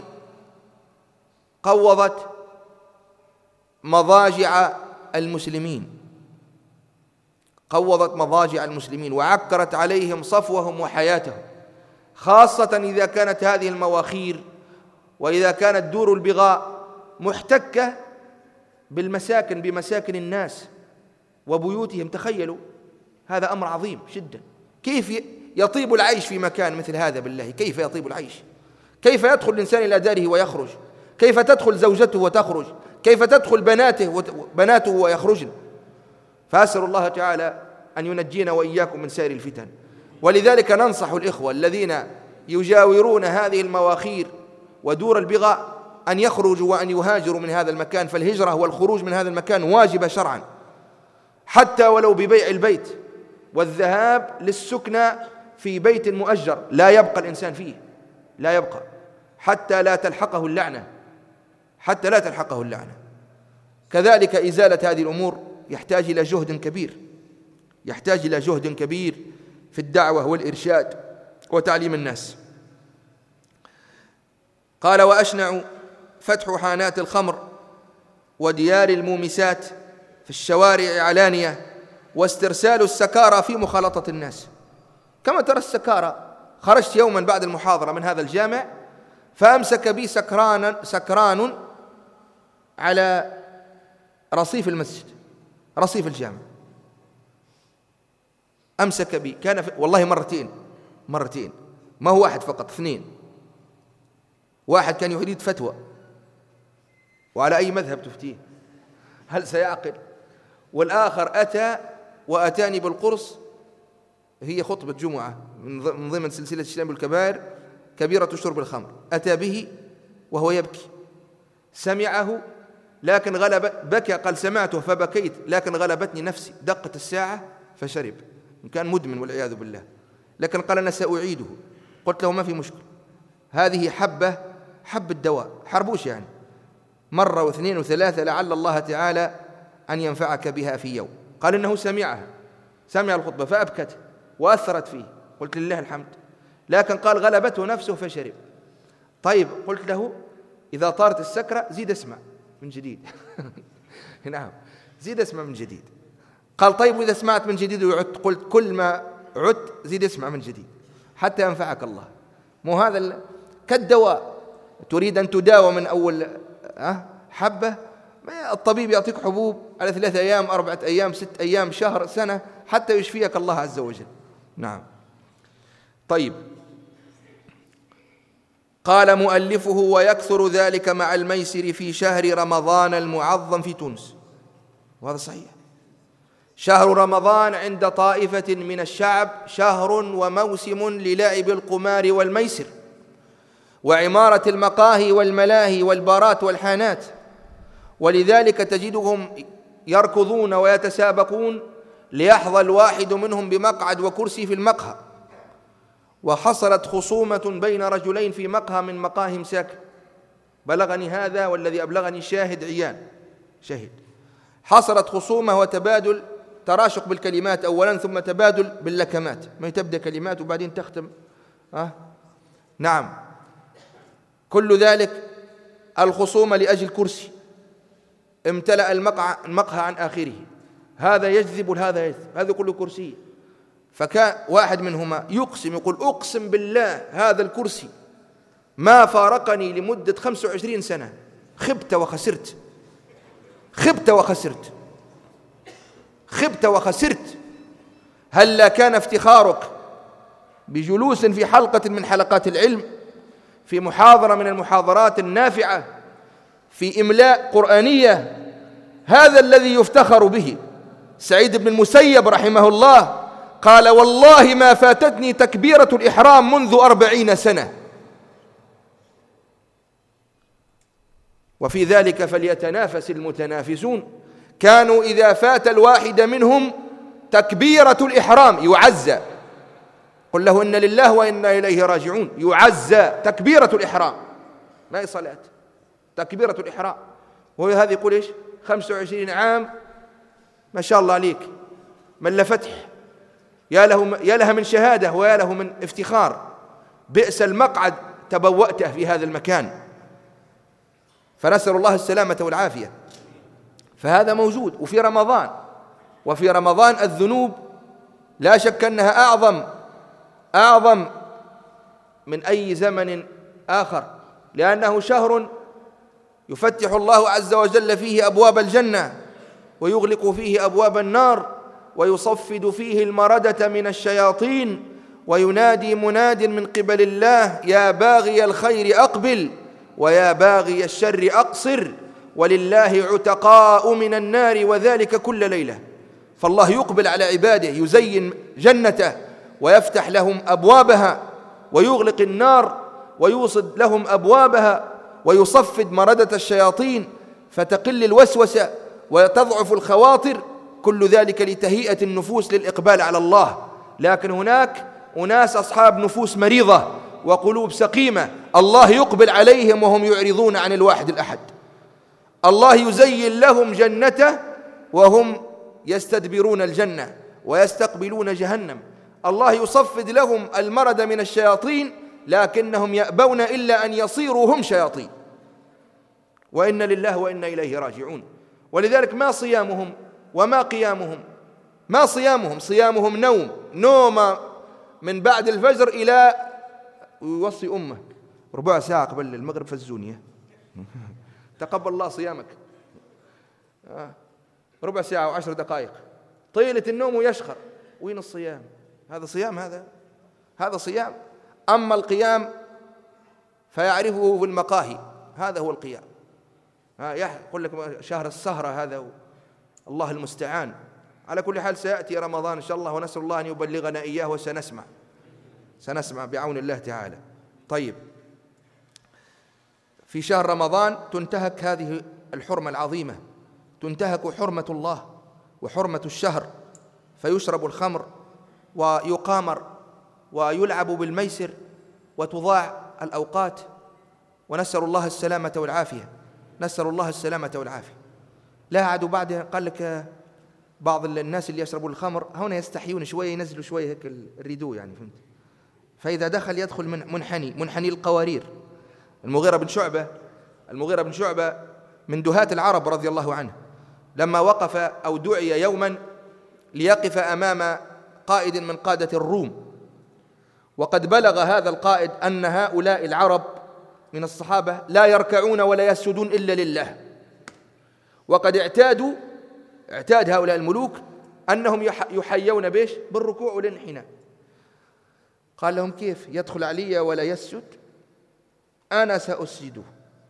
قوضت مضاجع المسلمين، قوضت مضاجع المسلمين وعكرت عليهم صفوهم وحياتهم، خاصة إذا كانت هذه المواخير وإذا كانت دور البغاء محتكة بالمساكن، بمساكن الناس وبيوتهم. تخيلوا، هذا أمر عظيم جدا. كيف يطيب العيش في مكان مثل هذا؟ بالله، كيف يطيب العيش؟ كيف يدخل الإنسان إلى داره ويخرج؟ كيف تدخل زوجته وتخرج؟ كيف تدخل بناته ويخرجن؟ فأسأل الله تعالى أن ينجينا وإياكم من سائر الفتن. ولذلك ننصح الإخوة الذين يجاورون هذه المواخير ودور البغاء أن يخرجوا وأن يهاجروا من هذا المكان، فالهجرة والخروج من هذا المكان واجبة شرعا، حتى ولو ببيع البيت والذهاب للسكنى في بيت مؤجر لا يبقى الإنسان فيه، لا يبقى حتى لا تلحقه اللعنة، حتى لا تلحقه اللعنة. كذلك إزالة هذه الأمور يحتاج إلى جهد كبير، يحتاج إلى جهد كبير في الدعوة والإرشاد وتعليم الناس. قال: وأشنع فتح حانات الخمر وديار المومسات في الشوارع علانية، واسترسال السكارى في مخالطة الناس. كما ترى السكارى، خرجت يوما بعد المحاضرة من هذا الجامع فأمسك بي سكران على رصيف المسجد، رصيف الجامع، أمسك بي، كان والله مرتين، ما هو واحد فقط، اثنين. واحد كان يريد فتوى، وعلى أي مذهب تفتيه؟ هل سيعقل؟ والآخر أتاني بالقرص، هي خطبة جمعة من ضمن سلسلة اجتناب الكبائر، كبيرة شرب الخمر، أتى به وهو يبكي، سمعه لكن بكى، قال: سمعته فبكيت لكن غلبتني نفسي، دقت الساعة فشرب، كان مدمن والعياذ بالله، لكن قال: أنا سأعيده. قلت له: ما في مشكلة، هذه حبة دواء، حربوش يعني، مرة واثنين وثلاثة، لعل الله تعالى أن ينفعك بها في يوم. قال: إنه سمع الخطبة فأبكت وأثرت فيه. قلت: لله الحمد. لكن قال: غلبته نفسه فشرب. طيب، قلت له: إذا طارت السكرة زيد اسمع من جديد. نعم، زيد اسمع من جديد. قال: طيب، وإذا سمعت من جديد وعدت؟ قلت: كل ما عدت زيد اسمع من جديد حتى ينفعك الله. مو هذا كالدواء، تريد أن تداوى من أول حبة، الطبيب يعطيك حبوب على 3 أيام 4 أيام 6 أيام شهر سنة حتى يشفيك الله عز وجل. نعم. طيب، قال مؤلفه: ويكثر ذلك مع الميسر في شهر رمضان المعظم في تونس. وهذا صحيح، شهر رمضان عند طائفة من الشعب شهر وموسم للعب القمار والميسر وعمارة المقاهي والملاهي والبارات والحانات، ولذلك تجدهم يركضون ويتسابقون ليحظى الواحد منهم بمقعد وكرسي في المقهى، وحصلت خصومة بين رجلين في مقهى من مقاهي مساكن، بلغني هذا والذي أبلغني شاهد عيان شهد. حصلت خصومة وتبادل تراشق بالكلمات أولا، ثم تبادل باللكمات، ما تبدأ كلمات وبعدين تختم نعم. كل ذلك الخصومة لأجل كرسي، امتلأ المقهى عن آخره، هذا يجذب هذا يجذب، هذا كله كرسي. فكان واحد منهما يقسم يقول أقسم بالله هذا الكرسي ما فارقني لمدة 25 سنة، خبت وخسرت، خبت وخسرت، خبت وخسرت. هل كان افتخارك بجلوس في حلقة من حلقات العلم، في محاضرة من المحاضرات النافعة، في إملاء قرآنية، هذا الذي يفتخر به. سعيد بن المسيب رحمه الله قال والله ما فاتتني تكبيرة الإحرام منذ 40 سنة. وفي ذلك فليتنافس المتنافسون. كانوا إذا فات الواحد منهم تكبيرة الإحرام يعزى، قل له إن لله وإنا إليه راجعون، يعزى تكبيرة الإحرام، ما هي صلاة، تكبيرة الإحرام. وهذه يقول إيش 25 عام ما شاء الله عليك، من لفتح، يا لها من شهادة ويا له من افتخار، بئس المقعد تبوأته في هذا المكان. فنسأل الله السلامة والعافية. فهذا موجود. وفي رمضان الذنوب لا شك أنها أعظم من أي زمن آخر، لأنه شهر يفتح الله عز وجل فيه أبواب الجنة ويغلق فيه أبواب النار، ويصفد فيه المردة من الشياطين، وينادي مناد من قبل الله يا باغي الخير أقبل ويا باغي الشر أقصر، ولله عتقاء من النار وذلك كل ليلة. فالله يقبل على عباده، يزين جنته ويفتح لهم أبوابها، ويغلق النار ويوصد لهم أبوابها، ويصفد مردة الشياطين فتقل الوسوسة وتضعف الخواطر، كل ذلك لتهيئة النفوس للإقبال على الله. لكن هناك أناس أصحاب نفوس مريضة وقلوب سقيمة، الله يقبل عليهم وهم يعرضون عن الواحد الأحد. الله يزين لهم جنته وهم يستدبرون الجنة ويستقبلون جهنم. الله يصفد لهم المرض من الشياطين لكنهم يأبون إلا أن يصيروا هم شياطين. وإن لله وإنا إليه راجعون. ولذلك ما صيامهم وما قيامهم، ما صيامهم نوم من بعد الفجر إلى يوصي أمه ربع ساعة قبل المغرب فزونية تقبل الله صيامك، ربع ساعة و10 دقائق، طيلة النوم ويشخر. وين الصيام؟ هذا صيام؟ هذا صيام؟ أما القيام فيعرفه في المقاهي، هذا هو القيام. يقول لك شهر السهرة هذا، الله المستعان. على كل حال سيأتي رمضان إن شاء الله، ونسأل الله أن يبلغنا إياه، وسنسمع بعون الله تعالى. طيب، في شهر رمضان تنتهك هذه الحرمة العظيمة، تنتهك حرمة الله وحرمة الشهر، فيشرب الخمر ويقامر ويلعب بالميسر وتضاع الأوقات، ونسأل الله السلامة والعافية، نسأل الله السلامة والعافية. لا عادوا بعد قال لك بعض الناس اللي يشربوا الخمر هنا يستحيون شوية، ينزلوا شوية هيك الريدو يعني، فهمت؟ فإذا يدخل منحني القوارير. المغيرة بن شعبة من دهاة العرب رضي الله عنه، لما وقف أو دعي يوما ليقف أمام قائد من قادة الروم، وقد بلغ هذا القائد أن هؤلاء العرب من الصحابة لا يركعون ولا يسجدون إلا لله، وقد اعتاد هؤلاء الملوك أنهم يحيون بالركوع والانحناء. قال لهم كيف يدخل علي ولا يسجد؟ أنا سأسجده.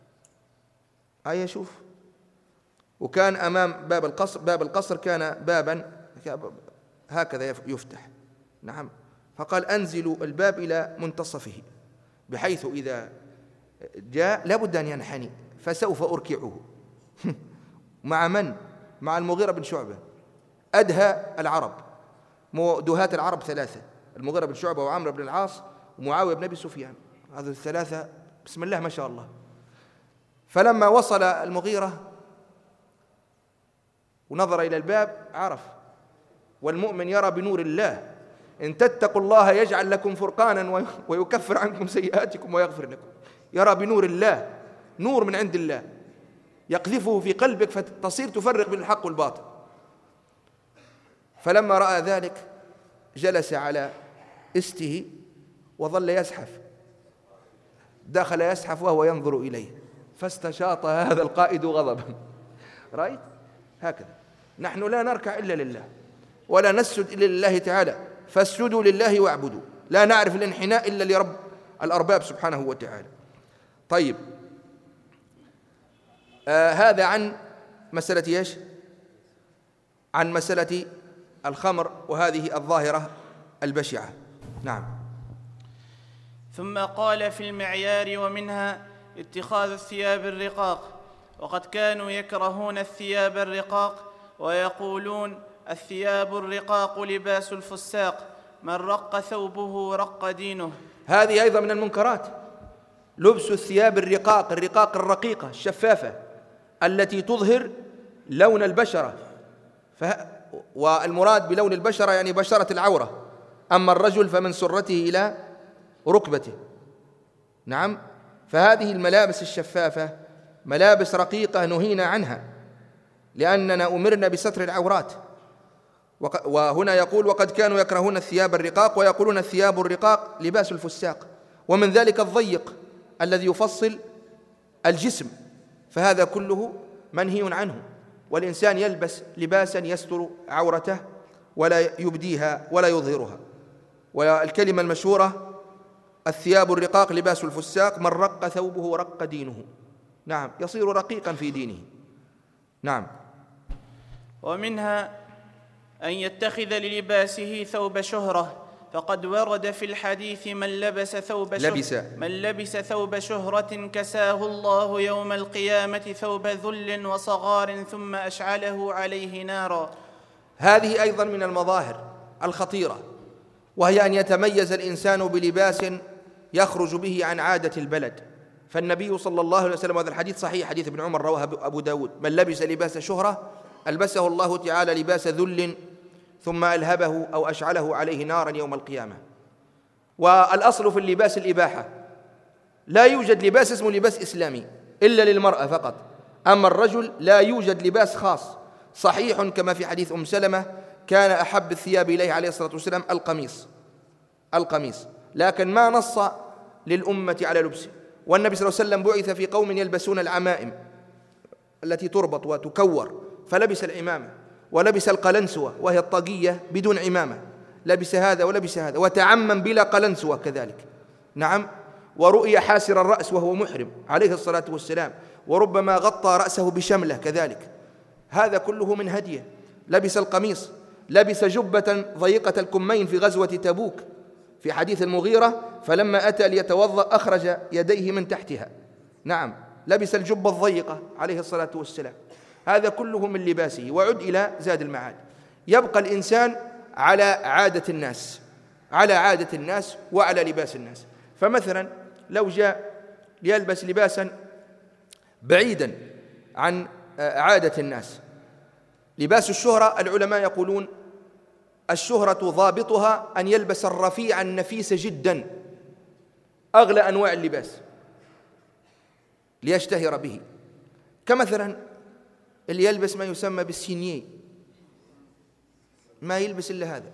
شوف. وكان أمام باب القصر كان بابا هكذا يفتح، نعم. فقال انزلوا الباب إلى منتصفه، بحيث إذا جاء لابد أن ينحني، فسوف أركعه. مع من؟ مع المغيرة بن شعبة، أدهى العرب. دهاة العرب 3، المغيرة بن شعبة وعمرو بن العاص ومعاوية بن أبي سفيان، هذه الثلاثة بسم الله ما شاء الله. فلما وصل المغيرة ونظر إلى الباب عرف، والمؤمن يرى بنور الله، إن تتقوا الله يجعل لكم فرقانا ويكفر عنكم سيئاتكم ويغفر لكم. يرى بنور الله، نور من عند الله يقذفه في قلبك فتصير تفرق بين الحق والباطل. فلما رأى ذلك جلس على استه وظل يزحف، دخل يزحف وهو ينظر إليه، فاستشاط هذا القائد غضبا. رأيت؟ هكذا نحن لا نركع إلا لله ولا نسجد إلا لله تعالى، فاسجدوا لله واعبدوا، لا نعرف الانحناء إلا لرب الأرباب سبحانه وتعالى. طيب، هذا عن مسألة إيش؟ عن مسألة الخمر وهذه الظاهرة البشعة. نعم. ثم قال في المعيار: ومنها اتخاذ الثياب الرقاق، وقد كانوا يكرهون الثياب الرقاق ويقولون: الثياب الرقاق لباس الفساق، من رق ثوبه رق دينه. هذه أيضا من المنكرات، لبس الثياب الرقاق، الرقاق الرقيقة الشفافة التي تظهر لون البشرة، والمراد بلون البشرة يعني بشرة العورة، أما الرجل فمن سرته إلى ركبته. نعم. فهذه الملابس الشفافة ملابس رقيقة نهينا عنها لأننا أمرنا بستر العورات. وهنا يقول: وقد كانوا يكرهون الثياب الرقاق ويقولون الثياب الرقاق لباس الفساق، ومن ذلك الضيق الذي يفصل الجسم، فهذا كله منهي عنه، والإنسان يلبس لباسا يستر عورته ولا يبديها ولا يظهرها. والكلمة المشهورة: الثياب الرقاق لباس الفساق، من رق ثوبه رق دينه. نعم، يصير رقيقا في دينه. نعم. ومنها أن يتخذ للباسه ثوب شهرة، فقد ورد في الحديث: من لبس ثوب شهرة كساه الله يوم القيامة ثوب ذل وصغار ثم أشعله عليه نارا. هذه أيضا من المظاهر الخطيرة، وهي أن يتميز الإنسان بلباس يخرج به عن عادة البلد. فالنبي صلى الله عليه وسلم، هذا الحديث صحيح، حديث ابن عمر رواه أبو داود: من لبس لباس شهرة ألبسه الله تعالى لباس ذل ثم ألهبه أو أشعله عليه نارا يوم القيامة. والأصل في اللباس الإباحة، لا يوجد لباس اسمه لباس إسلامي إلا للمرأة فقط، أما الرجل لا يوجد لباس خاص. صحيح كما في حديث سلمة: كان أحب الثياب إليه عليه الصلاة والسلام القميص، لكن ما نص للأمة على لبسه. والنبي صلى الله عليه وسلم بعث في قوم يلبسون العمائم التي تربط وتكور، فلبس العمامة، ولبس القلنسوة وهي الطاقية بدون عمامة، لبس هذا ولبس هذا، وتعمم بلا قلنسوة كذلك. نعم. ورؤي حاسر الرأس وهو محرم عليه الصلاة والسلام، وربما غطى رأسه بشملة كذلك. هذا كله من هديه. لبس القميص، لبس جبة ضيقة الكمين في غزوة تبوك في حديث المغيرة: فلما أتى ليتوضأ أخرج يديه من تحتها. نعم، لبس الجبة الضيقة عليه الصلاة والسلام. هذا كله من لباسه. وعد إلى زاد المعاد: يبقى الإنسان على عادة الناس وعلى لباس الناس. فمثلا لو جاء ليلبس لباسا بعيدا عن عادة الناس، لباس الشهرة، العلماء يقولون الشهرة ضابطها أن يلبس الرفيع النفيس جدا، أغلى أنواع اللباس ليشتهر به، كمثلا اللي يلبس ما يسمى بالسينيه، ما يلبس إلا هذا،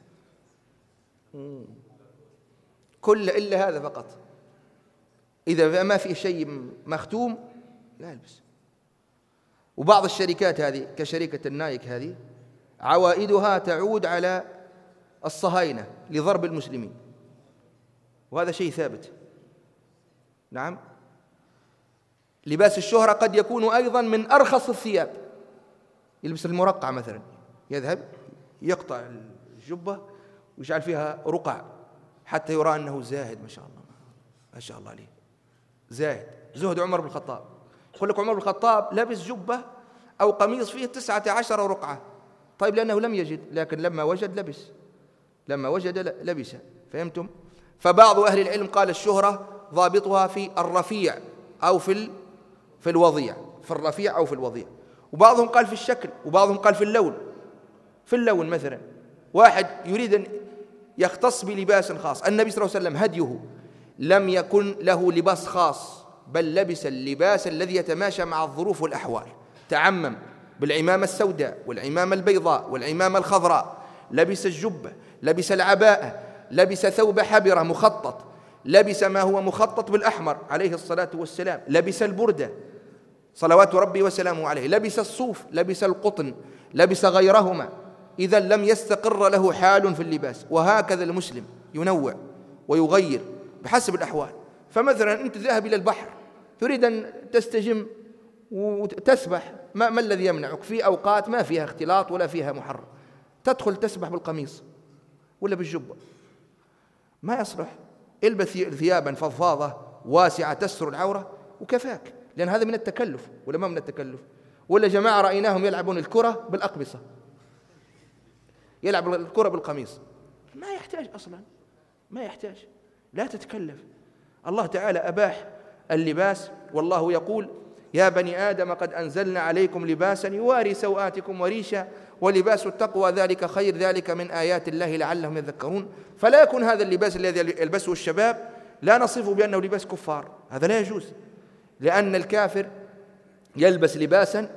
كل إلا هذا فقط. إذا ما في شيء مختوم لا يلبس. وبعض الشركات هذه كشركة النايك هذه عوائدها تعود على الصهاينة لضرب المسلمين، وهذا شيء ثابت. نعم. لباس الشهرة قد يكون أيضا من أرخص الثياب، يلبس المرقع مثلا، يذهب يقطع الجبة ويجعل فيها رقع حتى يرى أنه زاهد، ما شاء الله ما شاء الله عليه، زاهد. زهد عمر بن الخطاب، يقول لك عمر بن الخطاب لبس جبة أو قميص فيه 19 رقعة. طيب لأنه لم يجد، لكن لما وجد لبس، لما وجد لبس. فهمتم؟ فبعض أهل العلم قال الشهرة ضابطها في الرفيع أو في الوضيع، في الرفيع أو في الوضيع. وبعضهم قال في الشكل، وبعضهم قال في اللون. في اللون مثلا واحد يريد أن يختص بلباس خاص، النبي صلى الله عليه وسلم هديه لم يكن له لباس خاص، بل لبس اللباس الذي يتماشى مع الظروف والأحوال. تعمم بالعمامة السوداء والعمامة البيضاء والعمامة الخضراء، لبس الجبة، لبس العباءة، لبس ثوب حبرة مخطط، لبس ما هو مخطط بالأحمر عليه الصلاة والسلام، لبس البردة صلوات ربي وسلامه عليه، لبس الصوف، لبس القطن، لبس غيرهما. إذا لم يستقر له حال في اللباس. وهكذا المسلم ينوع ويغير بحسب الأحوال. فمثلا أنت ذاهب إلى البحر تريد أن تستجم وتسبح، ما الذي يمنعك؟ في أوقات ما فيها اختلاط ولا فيها محرم، تدخل تسبح بالقميص ولا بالجبة، ما يصلح. البس ثيابا فضفاضة واسعة تستر العورة وكفاك، لأن هذا من التكلف ولا ما من التكلف؟ ولا جماعة رأيناهم يلعبون الكرة بالأقمصة، يلعب الكرة بالقميص، ما يحتاج أصلا، ما يحتاج، لا تتكلف. الله تعالى أباح اللباس، والله يقول يا بني آدم قد أنزلنا عليكم لباسا يواري سوآتكم وريشا ولباس التقوى ذلك خير، ذلك من آيات الله لعلهم يذكرون. فلا يكون هذا اللباس الذي يلبسه الشباب لا نصفه بأنه لباس كفار، هذا لا يجوز، لأن الكافر يلبس لباسا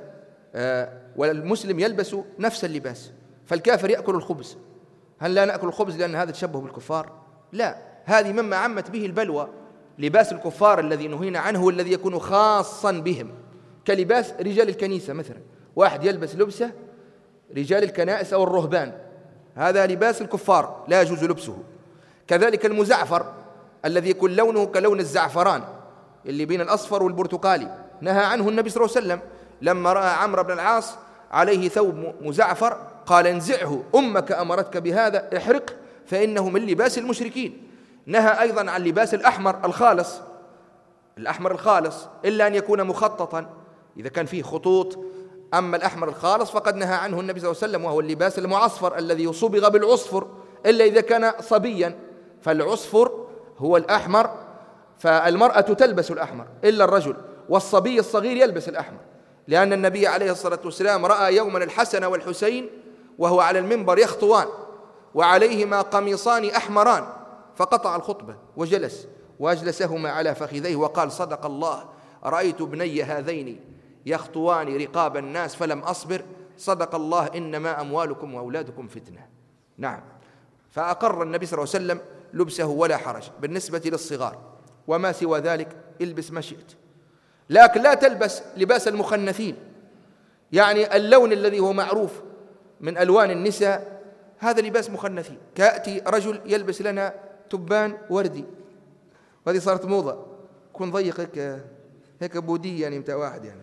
والمسلم يلبس نفس اللباس. فالكافر يأكل الخبز، هل لا نأكل الخبز لأن هذا تشبه بالكفار؟ لا، هذه مما عمت به البلوى. لباس الكفار الذي نهينا عنه هو الذي يكون خاصا بهم، كلباس رجال الكنيسة مثلا، واحد يلبس لبسه رجال الكنائس أو الرهبان، هذا لباس الكفار لا يجوز لبسه. كذلك المزعفر الذي يكون لونه كلون الزعفران اللي بين الأصفر والبرتقالي، نهى عنه النبي صلى الله عليه وسلم لما رأى عمرو بن العاص عليه ثوب مزعفر قال انزعه، أمك أمرتك بهذا، احرق فإنه من لباس المشركين. نهى أيضا عن لباس الأحمر الخالص، الأحمر الخالص إلا أن يكون مخططا إذا كان فيه خطوط، أما الأحمر الخالص فقد نهى عنه النبي صلى الله عليه وسلم، وهو اللباس المعصفر الذي صبغ بالعصفر، إلا إذا كان صبيا، فالعصفر هو الأحمر، فالمرأة تلبس الأحمر إلا الرجل، والصبي الصغير يلبس الأحمر، لأن النبي عليه الصلاة والسلام رأى يوما الحسن والحسين وهو على المنبر يخطوان وعليهما قميصان أحمران، فقطع الخطبة وجلس وأجلسهما على فخذيه وقال صدق الله، رأيت ابني هذين يخطوان رقاب الناس فلم أصبر، صدق الله إنما أموالكم وأولادكم فتنة. نعم، فأقر النبي صلى الله عليه وسلم لبسه ولا حرج بالنسبة للصغار، وما سوى ذلك البس ما شئت، لكن لا تلبس لباس المخنثين، يعني اللون الذي هو معروف من ألوان النساء هذا لباس مخنثين. كأتي رجل يلبس لنا تبان وردي، وهذه صارت موضة، يكون ضيق هيك بودي يعني متى واحد يعني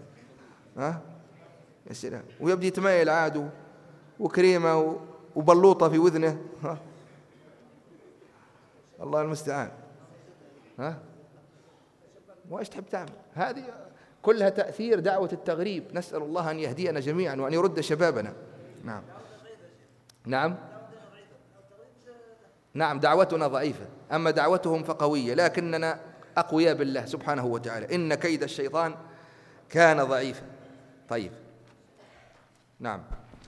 يا سلام، ويبدي يتمايل عاد وكريمة وبلوطة في وذنه الله المستعان. وإيش تحب تعمل؟ هذه كلها تأثير دعوة التغريب، نسأل الله أن يهدينا جميعا وأن يرد شبابنا. نعم نعم نعم، دعوتنا ضعيفة، أما دعوتهم فقوية، لكننا أقوياء بالله سبحانه وتعالى، إن كيد الشيطان كان ضعيفا. طيب نعم.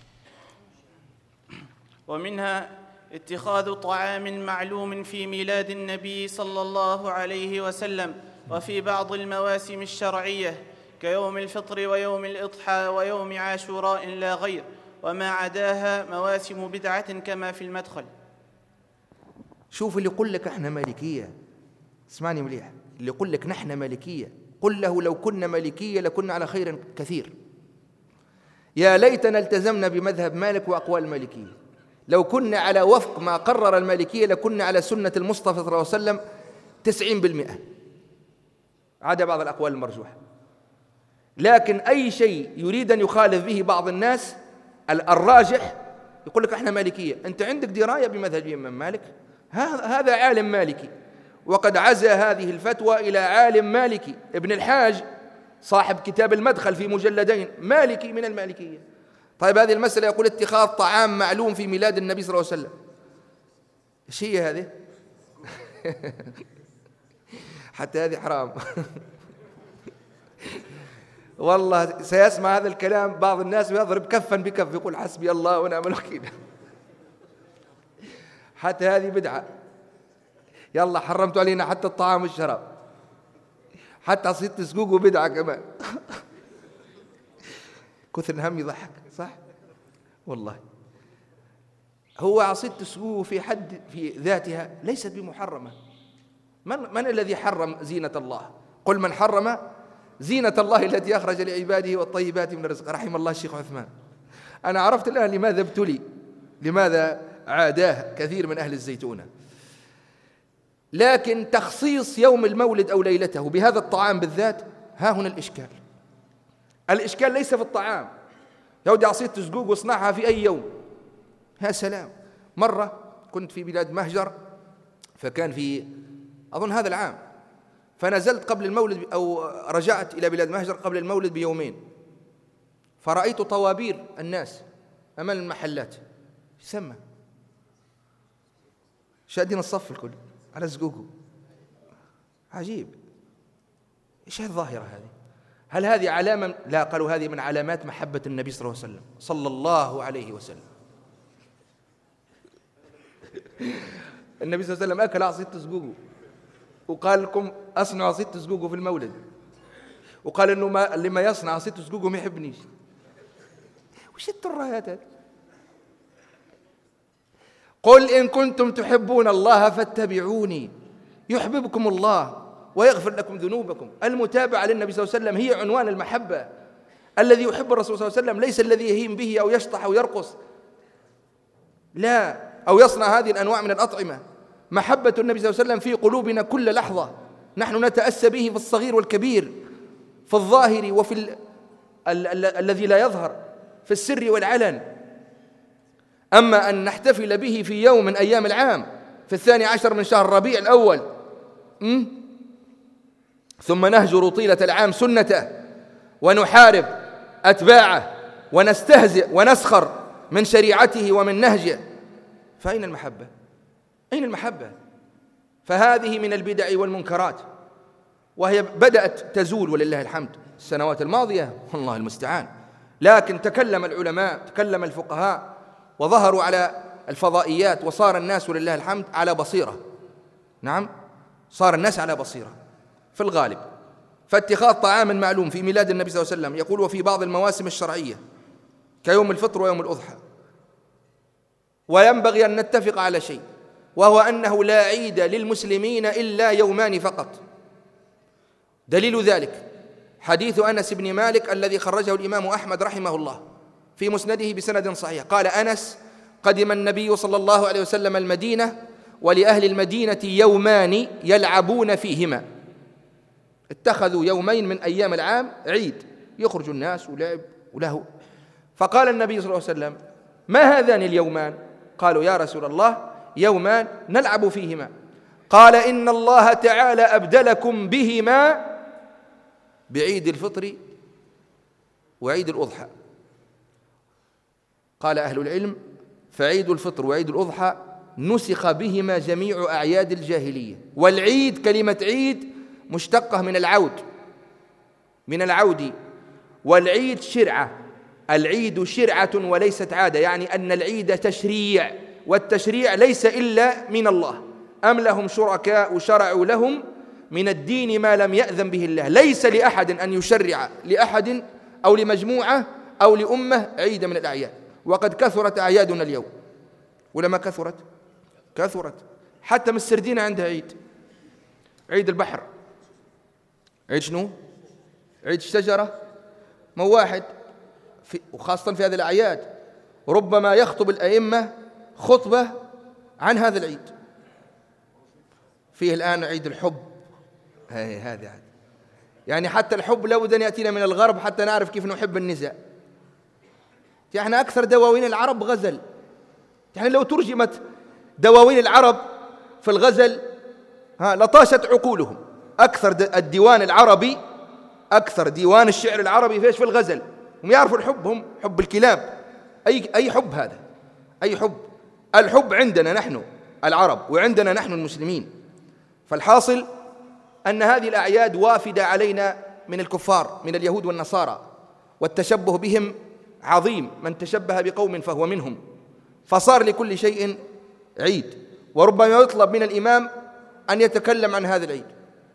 ومنها اتخاذ طعام معلوم في ميلاد النبي صلى الله عليه وسلم وفي بعض المواسم الشرعية كيوم الفطر ويوم الإضحى ويوم عاشوراء لا غير، وما عداها مواسم بدعة كما في المدخل. شوف اللي يقول لك احنا مالكية، اسمعني مليح، اللي يقول لك نحن مالكية قل له لو كنا مالكية لكنا على خير كثير، يا ليتنا التزمنا بمذهب مالك وأقوال المالكية، لو كنا على وفق ما قرر المالكية لكنا على سنة المصطفى صلى الله عليه وسلم 90%، عدا بعض الأقوال المرجوحة. لكن أي شيء يريد أن يخالف به بعض الناس الراجح يقول لك احنا مالكية، أنت عندك دراية بمذهب الإمام مالك؟ هذا عالم مالكي، وقد عزى هذه الفتوى إلى عالم مالكي، ابن الحاج صاحب كتاب المدخل في مجلدين، مالكي من المالكية. طيب هذه المسألة يقول اتخاذ طعام معلوم في ميلاد النبي صلى الله عليه وسلم، ايش هي هذه؟ حتى هذه حرام. والله سيسمع هذا الكلام بعض الناس ويضرب كفا بكف يقول حسبي الله ونعم الوكيل. حتى هذه بدعة. يلا حرمتوا علينا حتى الطعام والشراب، حتى عصير تسقوق بدعة كمان. كثر الهم يضحك صح والله. هو عصير تسقوق في ذاتها ليست بمحرمة. من الذي حرم زينة الله؟ قل من حرم زينة الله التي أخرج لعباده والطيبات من الرزق. رحم الله الشيخ عثمان. أنا عرفت الآن لماذا ابتلي، لماذا عاداه كثير من أهل الزيتونة. لكن تخصيص يوم المولد أو ليلته بهذا الطعام بالذات، ها هنا الإشكال. الإشكال ليس في الطعام. يودي عصير تسقوق واصنعها في أي يوم، يا سلام. مرة كنت في بلاد مهجر، فكان في أظن هذا العام، فنزلت قبل المولد أو رجعت إلى بلاد مهجر قبل المولد بيومين، فرأيت طوابير الناس أمام المحلات يسمى شادين الصف الكل على زقوقه. عجيب، إيش هالظاهرة هذه؟ هل هذه علامة؟ لا، قالوا هذه من علامات محبة النبي صلى الله عليه وسلم صلى الله عليه وسلم. النبي صلى الله عليه وسلم أكل عصير تسقوقه وقال لكم أصنعوا عصير تسقوقه في المولد، وقال إنه لما يصنع عصير تسقوقه ما يحبنيش. وش الترهات هذه؟ قل إن كنتم تحبون الله فاتبعوني يحببكم الله ويغفر لكم ذنوبكم. المتابعة للنبي صلى الله عليه وسلم هي عنوان المحبة. الذي يحب الرسول صلى الله عليه وسلم ليس الذي يهيم به أو يشطح أو يرقص، لا، أو يصنع هذه الأنواع من الأطعمة. محبة النبي صلى الله عليه وسلم في قلوبنا كل لحظة. نحن نتأسى به في الصغير والكبير، في الظاهر وفي الذي لا يظهر، في السر والعلن. أما أن نحتفل به في يوم من أيام العام في 12 من شهر ربيع الأول، ثم نهجر طيلة العام سنته ونحارب أتباعه ونستهزئ ونسخر من شريعته ومن نهجه، فأين المحبة؟ أين المحبة؟ فهذه من البدع والمنكرات، وهي بدأت تزول ولله الحمد السنوات الماضية، والله المستعان. لكن تكلم العلماء، تكلم الفقهاء، وظهروا على الفضائيات، وصار الناس ولله الحمد على بصيرة. نعم، صار الناس على بصيرة في الغالب. فاتخاذ طعام معلوم في ميلاد النبي صلى الله عليه وسلم، يقول وفي بعض المواسم الشرعية كيوم الفطر ويوم الأضحى. وينبغي أن نتفق على شيء، وهو أنه لا عيد للمسلمين إلا يومان فقط. دليل ذلك حديث أنس بن مالك الذي خرجه الإمام أحمد رحمه الله في مسنده بسند صحيح. قال أنس: قدم النبي صلى الله عليه وسلم المدينة ولأهل المدينة يومان يلعبون فيهما. اتخذوا يومين من أيام العام عيد، يخرج الناس ولعب وله. فقال النبي صلى الله عليه وسلم: ما هذان اليومان؟ قالوا: يا رسول الله، يومان نلعب فيهما. قال: إن الله تعالى أبدلكم بهما بعيد الفطر وعيد الأضحى. قال أهل العلم: فعيد الفطر وعيد الأضحى نسخ بهما جميع أعياد الجاهلية. والعيد، كلمة عيد مشتقة من العود، من العود، والعيد شرعة. العيد شرعة وليست عادة، يعني أن العيد تشريع، والتشريع ليس إلا من الله. أم لهم شركاء شرعوا لهم من الدين ما لم يأذن به الله. ليس لأحد أن يشرع لأحد أو لمجموعة أو لأمة عيد من الأعياد. وقد كثرت أعيادنا اليوم، ولما كثرت حتى من السردين عندها عيد، عيد البحر، عيد شنو؟ عيد الشجرة. ما واحد وخاصة في هذه الأعياد ربما يخطب الأئمة خطبة عن هذا العيد. فيه الآن عيد الحب، هذا يعني حتى الحب لابد أن يأتينا من الغرب حتى نعرف كيف نحب النساء. يعني أكثر دواوين العرب غزل، يعني لو ترجمت دواوين العرب في الغزل لطاشت عقولهم. أكثر الديوان العربي، أكثر ديوان الشعر العربي فيش؟ في الغزل. هم يعرفوا الحب، هم حب الكلاب. أي حب هذا؟ أي حب؟ الحب عندنا نحن العرب وعندنا نحن المسلمين. فالحاصل أن هذه الأعياد وافدة علينا من الكفار من اليهود والنصارى، والتشبه بهم عظيم، من تشبه بقوم فهو منهم، فصار لكل شيء عيد. وربما يطلب من الإمام أن يتكلم عن هذا العيد،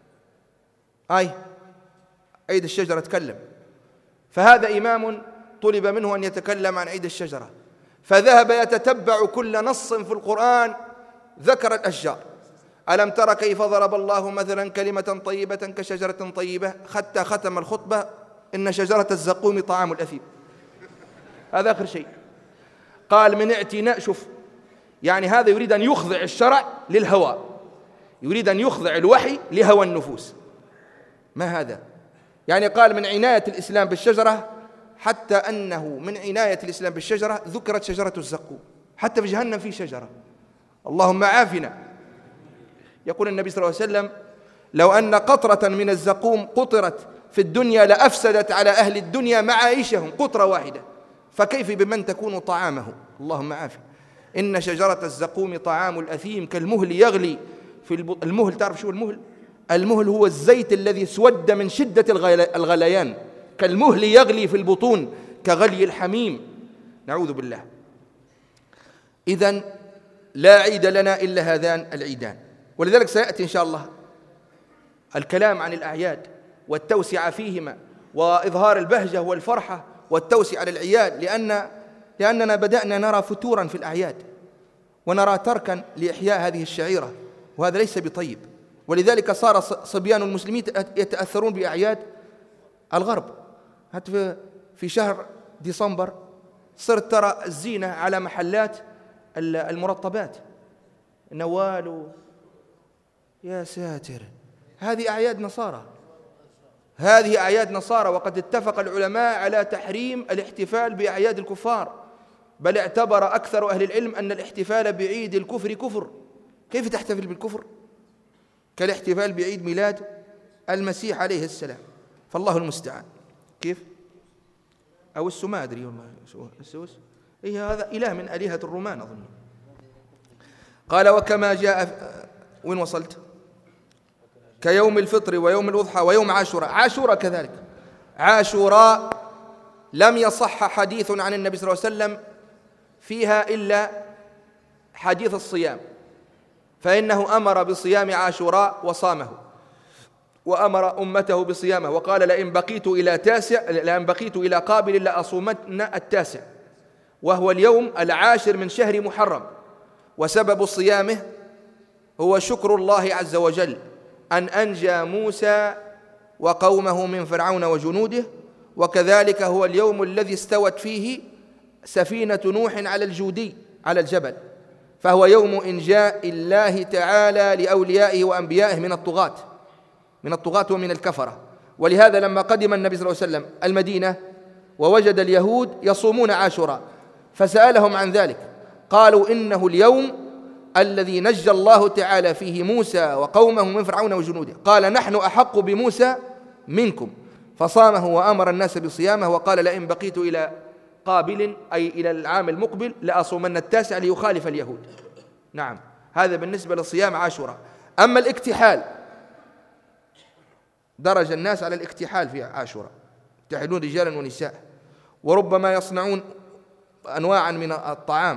عيد الشجرة تكلم، فهذا إمام طلب منه أن يتكلم عن عيد الشجرة، فذهب يتتبع كل نص في القرآن ذكر الأشجار. ألم تر كيف ضرب الله مثلا كلمة طيبة كشجرة طيبة، حتى ختم الخطبة إن شجرة الزقوم طعام الأثيم. هذا آخر شيء قال من اعتناء. شوف، يعني هذا يريد أن يخضع الشرع للهوى، يريد أن يخضع الوحي لهوى النفوس. ما هذا؟ يعني قال من عناية الإسلام بالشجرة، حتى أنه من عناية الإسلام بالشجرة ذكرت شجرة الزقوم، حتى في جهنم في شجرة، اللهم عافنا. يقول النبي صلى الله عليه وسلم لو أن قطرة من الزقوم قطرت في الدنيا لأفسدت على أهل الدنيا معايشهم، قطرة واحدة، فكيف بمن تكون طعامه؟ اللهم عافنا. إن شجرة الزقوم طعام الأثيم كالمهل يغلي في المهل. تعرف شو المهل؟ المهل هو الزيت الذي اسود من شدة الغليان، كالمهل يغلي في البطون كغلي الحميم، نعوذ بالله. إذن لا عيد لنا إلا هذان العيدان، ولذلك سيأتي إن شاء الله الكلام عن الأعياد والتوسعة فيهما وإظهار البهجة والفرحة والتوسعة على العياد، لأننا بدأنا نرى فتورا في الأعياد ونرى تركا لإحياء هذه الشعيرة، وهذا ليس بطيب. ولذلك صار صبيان المسلمين يتأثرون بأعياد الغرب. حتى في شهر ديسمبر صرت ترى الزينة على محلات المرطبات، نوال، يا ساتر، هذه أعياد نصارى، هذه أعياد نصارى. وقد اتفق العلماء على تحريم الاحتفال بأعياد الكفار، بل اعتبر أكثر أهل العلم أن الاحتفال بعيد الكفر كفر. كيف تحتفل بالكفر؟ كالاحتفال بعيد ميلاد المسيح عليه السلام، فالله المستعان. كيف؟ أو ما أدري السوس، هذا إله من آلهة الرومان أظن. قال وكما جاء، وين وصلت؟ كيوم الفطر ويوم الأضحى ويوم عاشوراء. عاشوراء كذلك، عاشوراء لم يصح حديث عن النبي صلى الله عليه وسلم فيها إلا حديث الصيام، فإنه أمر بصيام عاشوراء وصامه، وأمر أمته بصيامه، وقال لئن بقيت إلى قابل لأصومن التاسع، وهو اليوم العاشر من شهر محرم. وسبب صيامه هو شكر الله عز وجل أن أنجى موسى وقومه من فرعون وجنوده، وكذلك هو اليوم الذي استوت فيه سفينة نوح على الجودي على الجبل، فهو يوم إنجاء الله تعالى لأوليائه وأنبيائه من الطغاة ومن الكفرة. ولهذا لما قدم النبي صلى الله عليه وسلم المدينة ووجد اليهود يصومون عاشوراء فسألهم عن ذلك، قالوا إنه اليوم الذي نجى الله تعالى فيه موسى وقومه من فرعون وجنوده، قال نحن أحق بموسى منكم، فصامه وأمر الناس بصيامه، وقال لئن بقيت إلى قابل أي إلى العام المقبل لأصومن التاسع ليخالف اليهود. نعم، هذا بالنسبة لصيام عاشوراء. أما الاكتحال، درج الناس على الاكتحال في عاشوراء، يكتحلون رجالا ونساء، وربما يصنعون أنواعا من الطعام.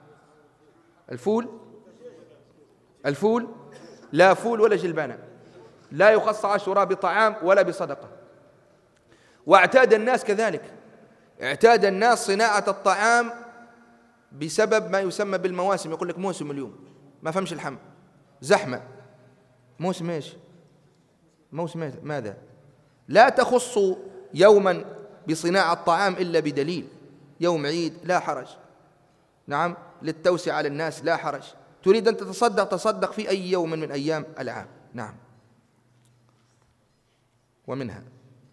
الفول لا فول ولا جلبانة، لا يخص عاشوراء بطعام ولا بصدقة. واعتاد الناس كذلك، اعتاد الناس صناعة الطعام بسبب ما يسمى بالمواسم. يقول لك موسم اليوم، ما فهمش الحم، زحمة، موسم ايش؟ موسم ماذا؟ لا تخص يوما بصناعة الطعام إلا بدليل، يوم عيد لا حرج، نعم، للتوسع على الناس لا حرج، تريد أن تتصدق تصدق في أي يوم من أيام العام. نعم. ومنها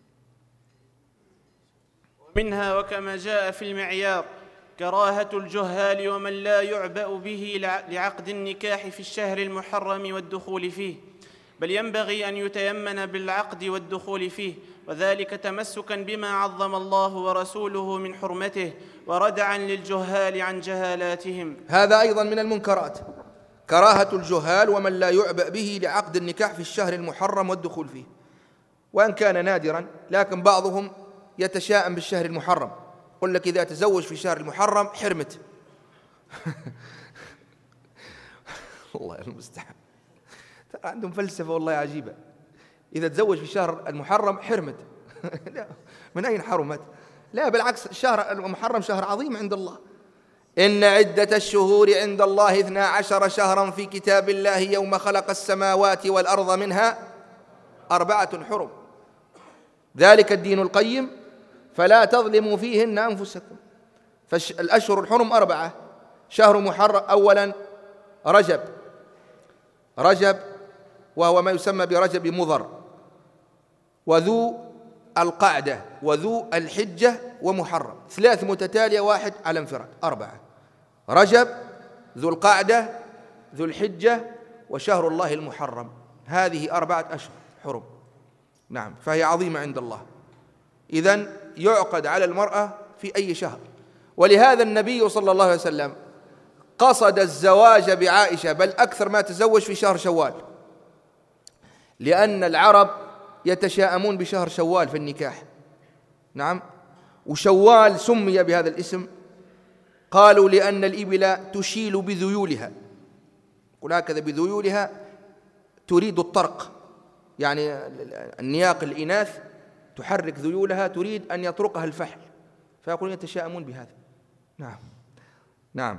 وكما جاء في المعيار كراهة الجهال ومن لا يعبأ به لعقد النكاح في الشهر المحرم والدخول فيه، بل ينبغي أن يتيمن بالعقد والدخول فيه، وذلك تمسكا بما عظم الله ورسوله من حرمته وردعا للجهال عن جهالاتهم. هذا أيضا من المنكرات، كراهة الجهال ومن لا يعبأ به لعقد النكاح في الشهر المحرم والدخول فيه، وإن كان نادرا، لكن بعضهم يتشاءم بالشهر المحرم، يقول لك إذا تزوج في شهر المحرم حرمت. الله المستعان، عندهم فلسفة والله عجيبة. إذا تزوج في شهر المحرم حرمت. لا، من أين حرمت؟ لا بالعكس، الشهر المحرم شهر عظيم عند الله. إن عدة الشهور عند الله 12 شهرا في كتاب الله يوم خلق السماوات والأرض منها 4 حرم، ذلك الدين القيم فلا تظلموا فيهن أنفسكم. فالأشهر الحرم 4. شهر محرم أولا رجب وهو ما يسمى برجب مضر، وذو القعدة، وذو الحجة، ومحرم، 3 متتالية، 1 على انفراد، 4: رجب، ذو القعدة، ذو الحجة، وشهر الله المحرم. هذه 4 أشهر حرم. نعم، فهي عظيمة عند الله. إذن يعقد على المرأة في أي شهر. ولهذا النبي صلى الله عليه وسلم قصد الزواج بعائشة، بل أكثر ما تزوج في شهر شوال، لأن العرب يتشاءمون بشهر شوال في النكاح. نعم، وشوال سمي بهذا الاسم، قالوا لأن الإبل تشيل بذيولها، يقول هكذا بذيولها، تريد الطرق، يعني النياق الإناث تحرك ذيولها، تريد أن يطرقها الفحل، فيقولون يتشاءمون بهذا. نعم.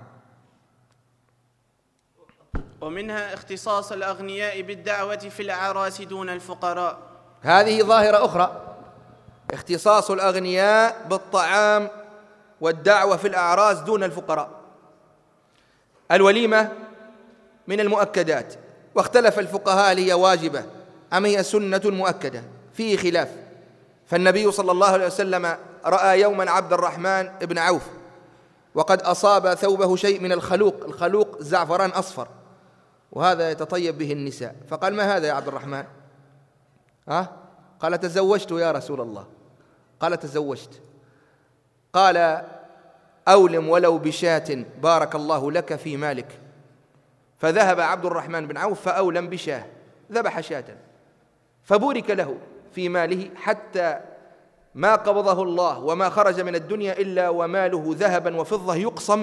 ومنها اختصاص الأغنياء بالدعوة في الأعراس دون الفقراء. هذه ظاهرة أخرى، اختصاص الأغنياء بالطعام والدعوة في الأعراس دون الفقراء. الوليمة من المؤكدات، واختلف الفقهاء هل هي واجبة أم هي سنة مؤكدة، فيه خلاف. فالنبي صلى الله عليه وسلم رأى يوما عبد الرحمن بن عوف وقد أصاب ثوبه شيء من الخلوق زعفران أصفر، وهذا يتطيب به النساء، فقال: ما هذا يا عبد الرحمن؟ قال: تزوجت يا رسول الله. قال: تزوجت؟ قال: أولم ولو بشاة بارك الله لك في مالك. فذهب عبد الرحمن بن عوف فأولم بشاة، ذبح شاة، فبورك له في ماله حتى ما قبضه الله وما خرج من الدنيا إلا وماله ذهبا وفضة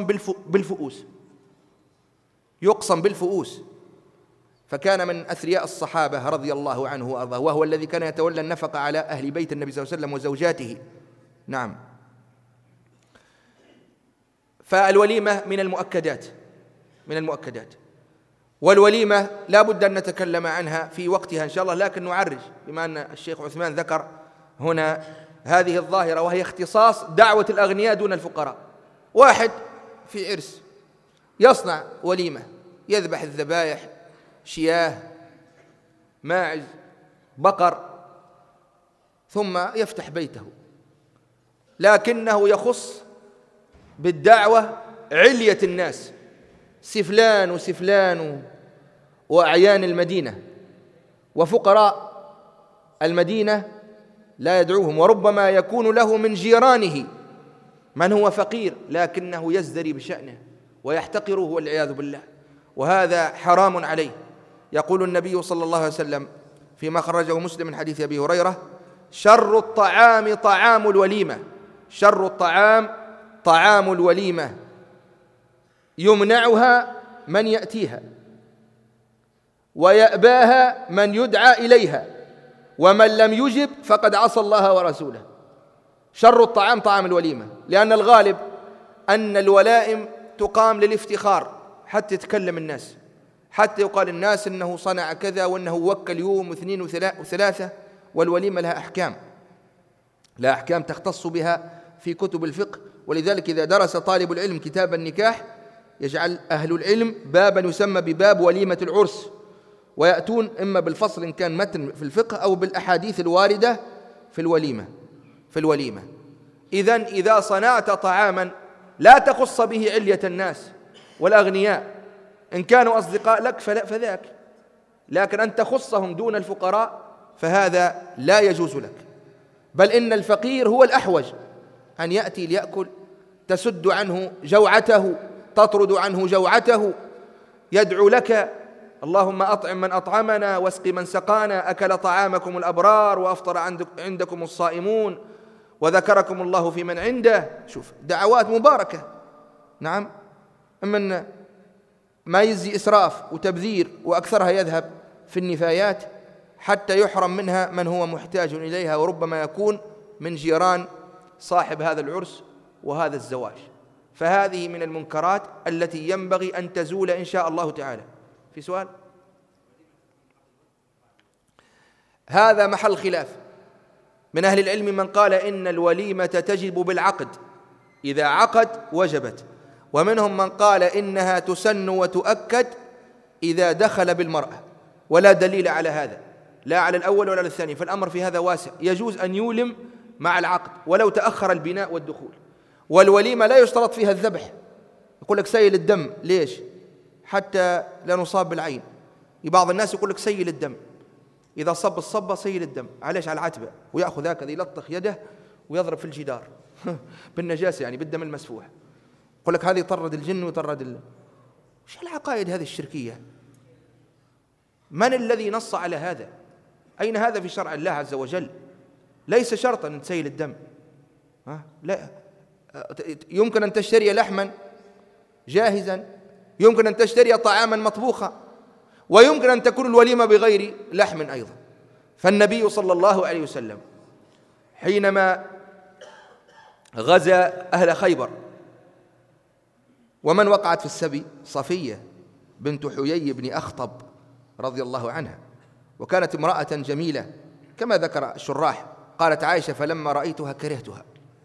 يقسم بالفؤوس. فكان من أثرياء الصحابة رضي الله عنه وأرضاه، وهو الذي كان يتولى النفقة على أهل بيت النبي صلى الله عليه وسلم وزوجاته. نعم. فالوليمة من المؤكدات، والوليمة لا بد أن نتكلم عنها في وقتها إن شاء الله، لكن نعرج بما أن الشيخ عثمان ذكر هنا هذه الظاهرة، وهي اختصاص دعوة الأغنياء دون الفقراء. واحد في عرس يصنع وليمة، يذبح الذبائح، شياه، ماعز، بقر، ثم يفتح بيته، لكنه يخص بالدعوة علية الناس، سفلان وأعيان المدينة، وفقراء المدينة لا يدعوهم، وربما يكون له من جيرانه من هو فقير لكنه يزدري بشأنه ويحتقره والعياذ بالله، وهذا حرام عليه. يقول النبي صلى الله عليه وسلم فيما خرجه مسلم من حديث أبي هريرة: شر الطعام طعام الوليمة، شر الطعام طعام الوليمة، يمنعها من يأتيها ويأباها من يدعى إليها، ومن لم يجب فقد عصى الله ورسوله. شر الطعام طعام الوليمة، لأن الغالب أن الولائم تقام للافتخار، حتى يتكلم الناس، حتى يقال الناس إنه صنع كذا وأنه وكل يوم واثنين وثلاثة. والوليمة لها أحكام تختص بها في كتب الفقه. ولذلك إذا درس طالب العلم كتاب النكاح يجعل أهل العلم بابا يسمى بباب وليمة العرس، ويأتون إما بالفصل إن كان متن في الفقه أو بالأحاديث الواردة في الوليمة. إذن إذا صنعت طعاما لا تخص به علية الناس والأغنياء، إن كانوا أصدقاء لك فذاك، لكن أن تخصهم دون الفقراء فهذا لا يجوز لك. بل إن الفقير هو الأحوج أن يأتي ليأكل، تسد عنه جوعته، تطرد عنه جوعته، يدعو لك: اللهم أطعم من أطعمنا واسق من سقانا، أكل طعامكم الأبرار وأفطر عندكم الصائمون، وذكركم الله في من عنده. شوف دعوات مباركة. نعم، من ما يجزي إسراف وتبذير، وأكثرها يذهب في النفايات حتى يحرم منها من هو محتاج إليها، وربما يكون من جيران صاحب هذا العرس وهذا الزواج. فهذه من المنكرات التي ينبغي أن تزول إن شاء الله تعالى. في سؤال؟ هذا محل خلاف. من أهل العلم من قال إن الوليمة تجب بالعقد، إذا عقد وجبت، ومنهم من قال إنها تسن وتؤكد إذا دخل بالمرأة، ولا دليل على هذا، لا على الأول ولا على الثاني، فالأمر في هذا واسع، يجوز أن يولم مع العقد ولو تأخر البناء والدخول. والوليمة لا يشترط فيها الذبح. يقول لك سيل الدم، ليش؟ حتى لا نصاب بالعين. بعض الناس يقول لك سيل الدم، إذا صب الصبة سيل الدم، عليش؟ على العتبة، ويأخذ هكذا يلطخ يده ويضرب في الجدار بالنجاسة، يعني بالدم المسفوح. يقول لك هذا يطرد الجن ويطرد وش العقائد هذه الشركية؟ من الذي نص على هذا؟ أين هذا في شرع الله عز وجل؟ ليس شرطا أن تسيل الدم. لا، يمكن أن تشتري لحما جاهزا، يمكن أن تشتري طعاما مطبوخا، ويمكن أن تكون الوليمة بغير لحم أيضا. فالنبي صلى الله عليه وسلم حينما غزا أهل خيبر، ومن وقعت في السبي؟ صفية بنت حيي بن أخطب رضي الله عنها، وكانت امرأة جميلة كما ذكر الشراح. قالت عائشة: فلما رأيتها كرهتها،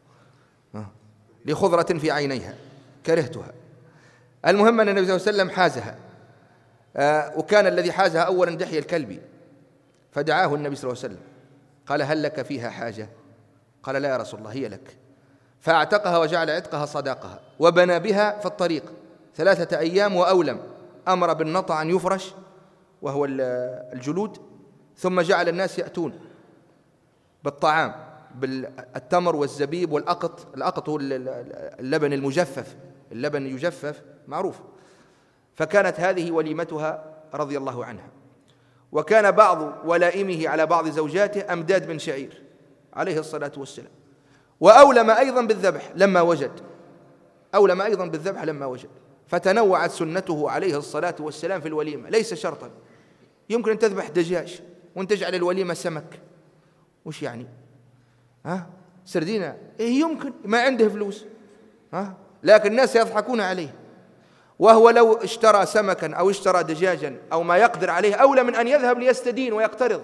لخضرة في عينيها كرهتها. المهم أن النبي صلى الله عليه وسلم حازها، وكان الذي حازها أولا دحية الكلبي، فدعاه النبي صلى الله عليه وسلم قال: هل لك فيها حاجة؟ قال: لا يا رسول الله، هي لك. فاعتقها وجعل عتقها صداقها، وبنى بها في الطريق 3 أيام وأولم. أمر بالنطع أن يفرش، وهو الجلود، ثم جعل الناس يأتون بالطعام، بالتمر والزبيب والأقط. الأقط هو اللبن المجفف، اللبن يجفف معروف. فكانت هذه وليمتها رضي الله عنها. وكان بعض ولائمه على بعض زوجاته أمداد من شعير عليه الصلاة والسلام. وأولم أيضا بالذبح لما وجد، أولم أيضا بالذبح لما وجد. فتنوعت سنته عليه الصلاة والسلام في الوليمة، ليس شرطا. يمكن أن تذبح دجاج وأن تجعل الوليمة سمك، وش يعني؟ سردينة؟ يمكن، ما عنده فلوس، لكن الناس يضحكون عليه. وهو لو اشترى سمكا أو اشترى دجاجا أو ما يقدر عليه، أولى من أن يذهب ليستدين ويقترض.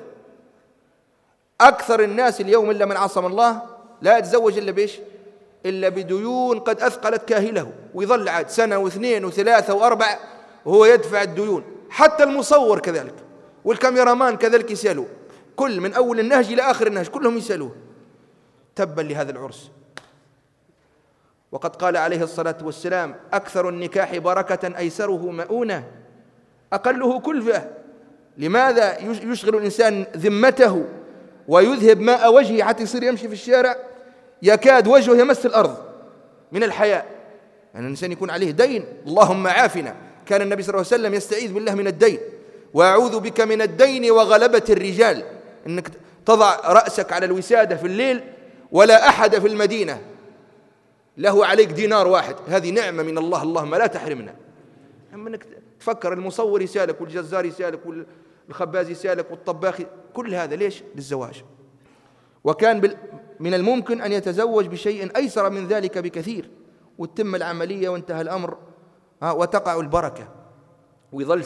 أكثر الناس اليوم إلا من عصم الله لا يتزوج إلا بإيش؟ إلا بديون قد أثقلت كاهله، ويظل عاد 1 و2 و3 و4 وهو يدفع الديون. حتى المصور كذلك، والكاميرامان كذلك يسألوه، كل من أول النهج إلى آخر النهج كلهم يسألوه. تبا لهذا العرس. وقد قال عليه الصلاة والسلام: أكثر النكاح بركة أيسره مؤونة أقله كلفة. لماذا يشغل الإنسان ذمته ويذهب ماء وجهه حتى يصير يمشي في الشارع يكاد وجهه يمس الأرض من الحياء؟ يعني الإنسان يكون عليه دين، اللهم عافنا. كان النبي صلى الله عليه وسلم يستعيذ بالله من الدين: وأعوذ بك من الدين وغلبة الرجال. إنك تضع رأسك على الوسادة في الليل ولا أحد في المدينة له عليك دينار واحد، هذه نعمة من الله، اللهم لا تحرمنا. أما أنك تفكر المصور يسالك، والجزار يسالك، والخباز يسالك، والطباخ، كل هذا ليش؟ للزواج. وكان من الممكن أن يتزوج بشيء أيسر من ذلك بكثير، وتتم العملية وانتهى الأمر، وتقع البركة، ويظل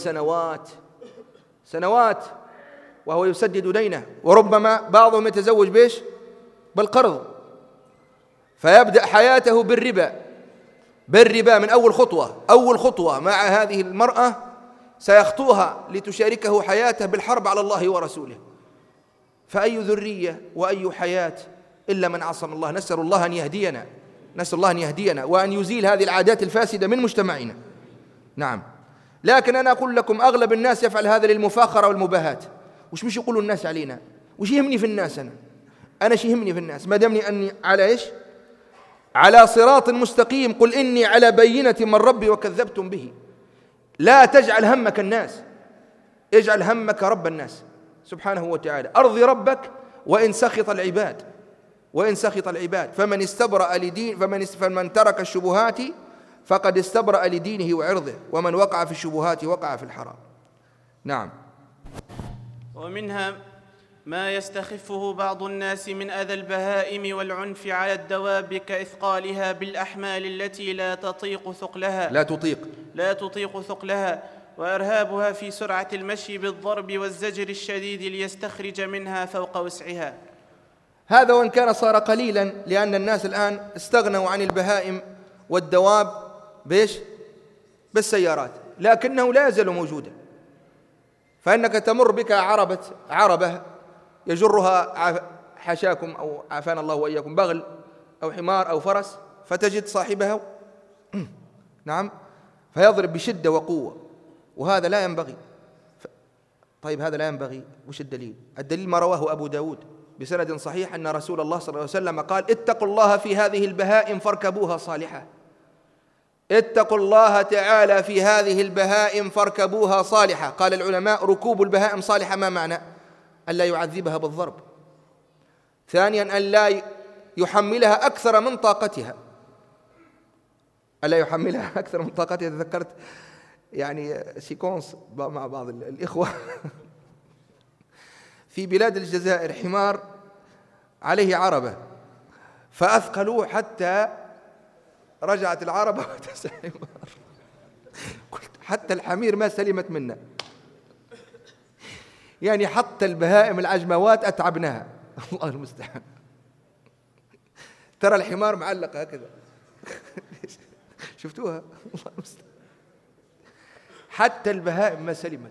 سنوات وهو يسدد دينه. وربما بعضهم يتزوج بإيش؟ بالقرض، فيبدأ حياته بالربا من أول خطوة مع هذه المرأة سيخطوها لتشاركه حياته بالحرب على الله ورسوله. فأي ذرية وأي حياة إلا من عصم الله. نسأل الله أن يهدينا وأن يزيل هذه العادات الفاسدة من مجتمعنا. نعم، لكن أنا أقول لكم أغلب الناس يفعل هذا للمفاخرة والمباهات. وش يقولوا الناس علينا؟ وش يهمني في الناس؟ أنا شي يهمني في الناس ما دامني أني على إيش؟ على صراط مستقيم. قل إني على بينة من ربي وكذبتم به. لا تجعل همك الناس، اجعل همك رب الناس سبحانه وتعالى. أرضي ربك وإن سخط العباد، وإن سخط العباد. فمن استبرأ لدين فمن ترك الشبهات فقد استبرأ لدينه وعرضه، ومن وقع في الشبهات وقع في الحرام. نعم. ومنها ما يستخفه بعض الناس من أذى البهائم والعنف على الدواب كإثقالها بالأحمال التي لا تطيق ثقلها، وإرهابها في سرعة المشي بالضرب والزجر الشديد ليستخرج منها فوق وسعها. هذا وإن كان صار قليلا، لأن الناس الآن استغنوا عن البهائم والدواب بالسيارات، لكنه لا يزال موجودا. فإنك تمر بك عربة يجرها حشاكم أو عافانا الله وإياكم بغل أو حمار أو فرس، فتجد صاحبها نعم فيضرب بشدة وقوة، وهذا لا ينبغي. طيب هذا لا ينبغي، وش الدليل؟ الدليل ما رواه أبو داود بسند صحيح أن رسول الله صلى الله عليه وسلم قال: اتقوا الله في هذه البهائم فاركبوها صالحة. اتقوا الله تعالى في هذه البهائم فاركبوها صالحة. قال العلماء: ركوب البهائم صالحة ما معنى؟ ألا يعذبها بالضرب. ثانيا: أن لا يحملها أكثر من طاقتها، ألا يحملها أكثر من طاقتها. تذكرت يعني سيكونس مع بعض الإخوة في بلاد الجزائر، حمار عليه عربة فأثقلوه حتى رجعت العربة وتسع الحمار. قلت حتى الحمير ما سلمت منا، يعني حتى البهائم العجموات أتعبناها. الله المستعان. ترى الحمار معلق هكذا شفتوها؟ الله المستعان. حتى البهائم ما سلمت.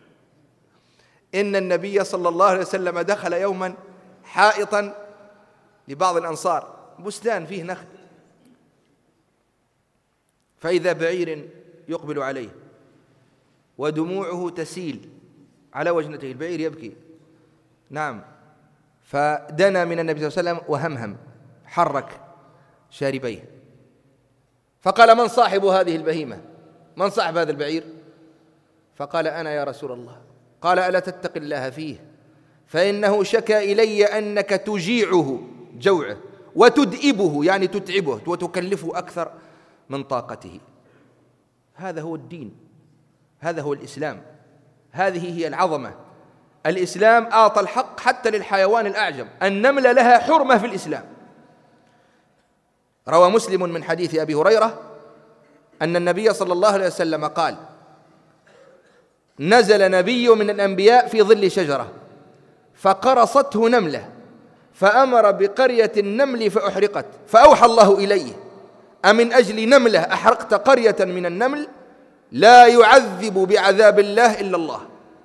إن النبي صلى الله عليه وسلم دخل يوما حائطا لبعض الأنصار، بستان فيه نخل، فإذا بعير يقبل عليه ودموعه تسيل على وجنته، البعير يبكي. نعم. فدنا من النبي صلى الله عليه وسلم وهمهم، حرك شاربيه، فقال: من صاحب هذه البهيمة؟ من صاحب هذا البعير؟ فقال: أنا يا رسول الله. قال: ألا تتق الله فيه، فإنه شكى إلي أنك تجيعه جوعه وتدئبه يعني تتعبه وتكلفه أكثر من طاقته. هذا هو الدين، هذا هو الإسلام، هذه هي العظمة. الإسلام أعطى الحق حتى للحيوان الأعجم، النملة لها حرمة في الإسلام. روى مسلم من حديث أبي هريرة أن النبي صلى الله عليه وسلم قال: نزل نبي من الأنبياء في ظل شجرة فقرصته نملة فأمر بقرية النمل فأحرقت، فأوحى الله إليه: أمن أجل نملة أحرقت قرية من النمل؟ لا يعذب بعذاب الله إلا الله،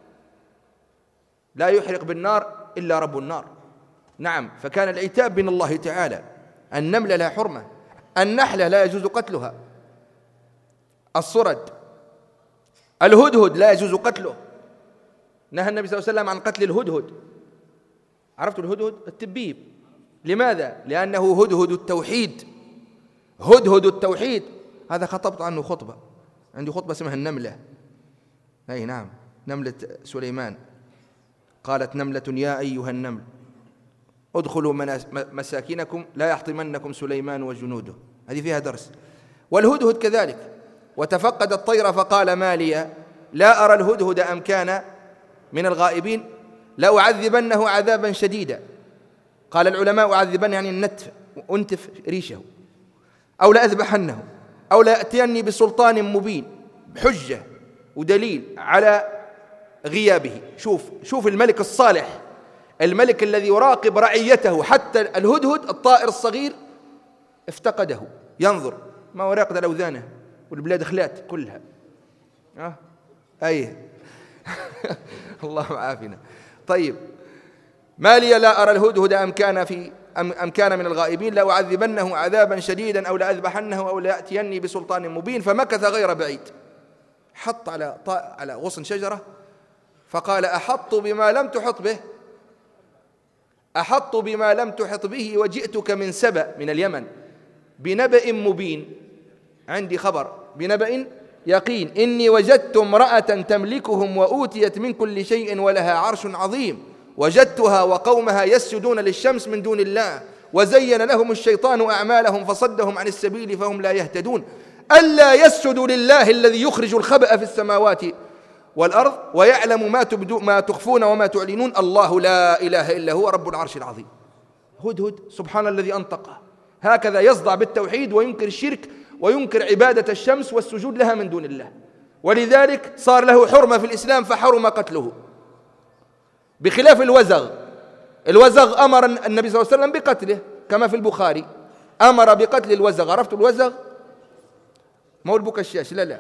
لا يحرق بالنار إلا رب النار. نعم. فكان العتاب من الله تعالى. النملة لها حرمة، النحلة لا يجوز قتلها، الصرد، الهدهد لا يجوز قتله، نهى النبي صلى الله عليه وسلم عن قتل الهدهد. عرفت الهدهد؟ التبيب. لماذا؟ لأنه هدهد التوحيد، هدهد التوحيد. هذا خطبت عنه خطبة، عندي خطبة اسمها النملة. أي نعم، نملة سليمان. قالت نملة: يا أيها النمل ادخلوا مساكنكم لا يحطمنكم سليمان وجنوده. هذه فيها درس. والهدهد كذلك. وتفقد الطير فقال: ما لي لا أرى الهدهد أم كان من الغائبين لأعذبنه عذابا شديدا. قال العلماء: أعذبنه يعني النتف، أنتف ريشه، أو لأذبحنه، أو لأتيني بسلطان مبين، بحجة ودليل على غيابه. شوف الملك الصالح، الملك الذي يراقب رعيته. حتى الهدهد الطائر الصغير افتقده، ينظر ما هو راقد الأوذانه، والبلاد خلات كلها. أي الله عافنا. طيب، ما لي لا أرى الهدهد أم كان من الغائبين لأعذبنه عذابا شديدا أو لأذبحنه أو ليأتيني بسلطان مبين. فمكث غير بعيد، حط على غصن شجرة فقال: أحط بما لم تحط به، أحط بما لم تحط به، وجئتك من سبأ من اليمن بنبأ مبين. عندي خبر بنبأ يقين. إني وجدت امرأة تملكهم وأوتيت من كل شيء ولها عرش عظيم وجدتها وقومها يسجدون للشمس من دون الله وزين لهم الشيطان أعمالهم فصدهم عن السبيل فهم لا يهتدون ألا يسجدوا لله الذي يخرج الخبأ في السماوات والأرض ويعلم ما تخفون وما تعلنون الله لا إله إلا هو رب العرش العظيم. هدهد سبحان الذي أنطقه هكذا يصدع بالتوحيد وينكر الشرك وينكر عبادة الشمس والسجود لها من دون الله، ولذلك صار له حرمة في الإسلام فحرم قتله، بخلاف الوزغ. الوزغ أمر النبي صلى الله عليه وسلم بقتله كما في البخاري، أمر بقتل الوزغ. عرفت الوزغ؟ ما هو البكشاش، لا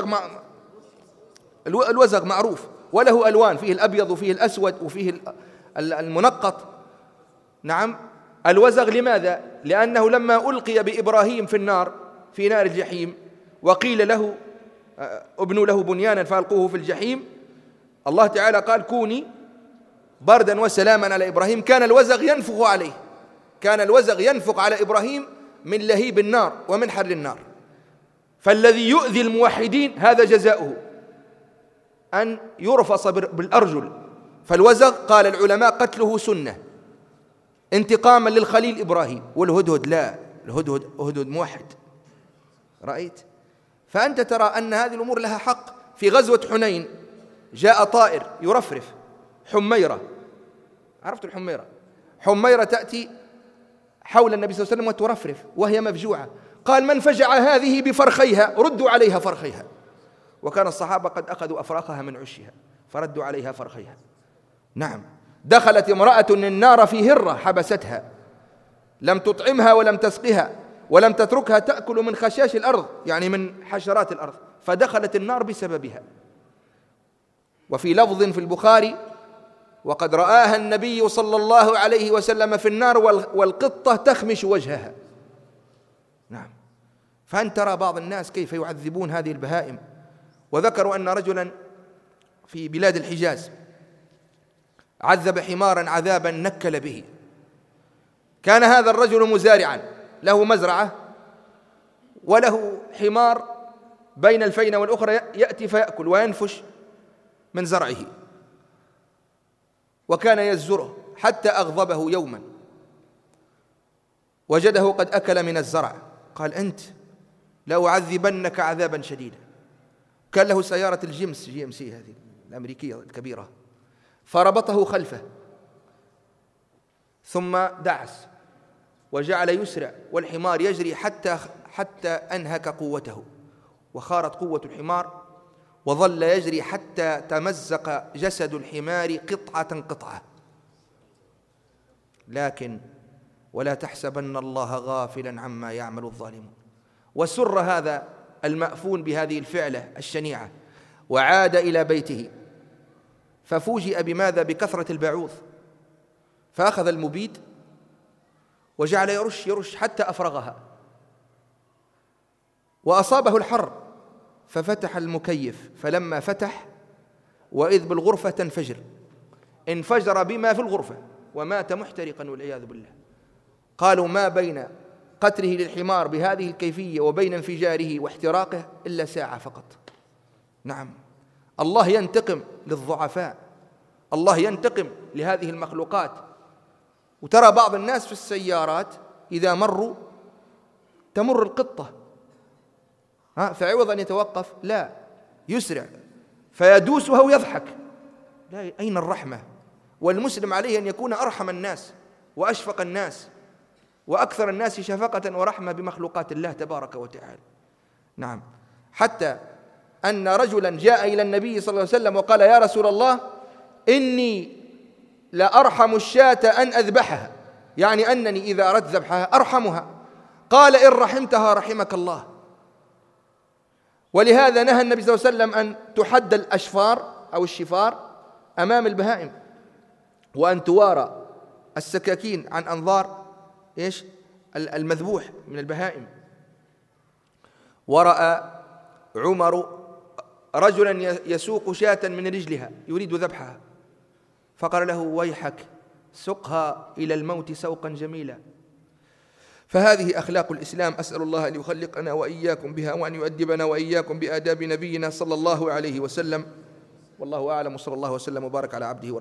الوزغ معروف وله ألوان، فيه الأبيض وفيه الأسود وفيه المنقط. نعم الوزغ. لماذا؟ لأنه لما ألقي بإبراهيم في نار الجحيم وقيل له ابنوا له بنيانا فألقوه في الجحيم، الله تعالى قال كوني بردا وسلاما على إبراهيم. كان الوزغ ينفخ عليه، كان الوزغ ينفخ على إبراهيم من لهيب النار ومن حر النار. فالذي يؤذي الموحدين هذا جزاؤه أن يرفص بالأرجل. فالوزغ قال العلماء قتله سنة انتقاما للخليل إبراهيم. والهدهد لا، الهدهد موحد. رأيت؟ فأنت ترى أن هذه الأمور لها حق. في غزوة حنين جاء طائر يرفرف، حميرة. عرفت الحميرة؟ حميرة تأتي حول النبي صلى الله عليه وسلم وترفرف وهي مفجوعة. قال من فجع هذه بفرخيها ردوا عليها فرخيها. وكان الصحابة قد أخذوا أفراخها من عشها فردوا عليها فرخيها. نعم. دخلت امرأة النار في هرة حبستها، لم تطعمها ولم تسقها ولم تتركها تأكل من خشاش الأرض، يعني من حشرات الأرض، فدخلت النار بسببها. وفي لفظ في البخاري وقد رآها النبي صلى الله عليه وسلم في النار والقطة تخمش وجهها. نعم. فأنت ترى بعض الناس كيف يعذبون هذه البهائم. وذكروا أن رجلا في بلاد الحجاز عذب حمارا عذابا نكل به. كان هذا الرجل مزارعا له مزرعة وله حمار بين الفينة والأخرى يأتي فيأكل وينفش من زرعه، وكان يزره حتى أغضبه يوما وجده قد أكل من الزرع. قال أنت لأعذبنك عذابا شديدا. كان له سيارة الجيمس GMC هذه الأمريكية الكبيرة، فربطه خلفه ثم دعس وجعل يسرع والحمار يجري حتى أنهك قوته وخارت قوة الحمار، وظل يجري حتى تمزق جسد الحمار قطعة. لكن ولا تحسبن الله غافلا عما يعمل الظالمون. وسر هذا المأفون بهذه الفعلة الشنيعة وعاد إلى بيته، ففوجئ بماذا؟ بكثرة البعوض، فأخذ المبيد وجعل يرش حتى أفرغها، وأصابه الحر ففتح المكيف، فلما فتح وإذ بالغرفة تنفجر، انفجر بما في الغرفة ومات محترقا والعياذ بالله. قالوا ما بين قتله للحمار بهذه الكيفية وبين انفجاره واحتراقه إلا ساعة فقط. نعم. الله ينتقم للضعفاء، الله ينتقم لهذه المخلوقات. وترى بعض الناس في السيارات إذا مروا تمر القطة فعوض أن يتوقف لا يسرع فيدوسها ويضحك. لا، أين الرحمة؟ والمسلم عليه أن يكون أرحم الناس وأشفق الناس وأكثر الناس شفقة ورحمة بمخلوقات الله تبارك وتعالى. نعم. حتى أن رجلا جاء إلى النبي صلى الله عليه وسلم وقال يا رسول الله إني لأرحم الشاة أن أذبحها، يعني أنني إذا أردت ذبحها أرحمها. قال إن رحمتها رحمك الله. ولهذا نهى النبي صلى الله عليه وسلم أن تحد الأشفار أو الشفار أمام البهائم، وأن توارى السكاكين عن أنظار المذبوح من البهائم. ورأى عمر رجلا يسوق شاة من رجلها يريد ذبحها، فقال له ويحك سقها إلى الموت سوقا جميلا. فهذه أخلاق الإسلام، أسأل الله أن يخلقنا وإياكم بها، وأن يؤدبنا وإياكم بآداب نبينا صلى الله عليه وسلم. والله أعلم، وصلى الله وسلم وبارك على عبده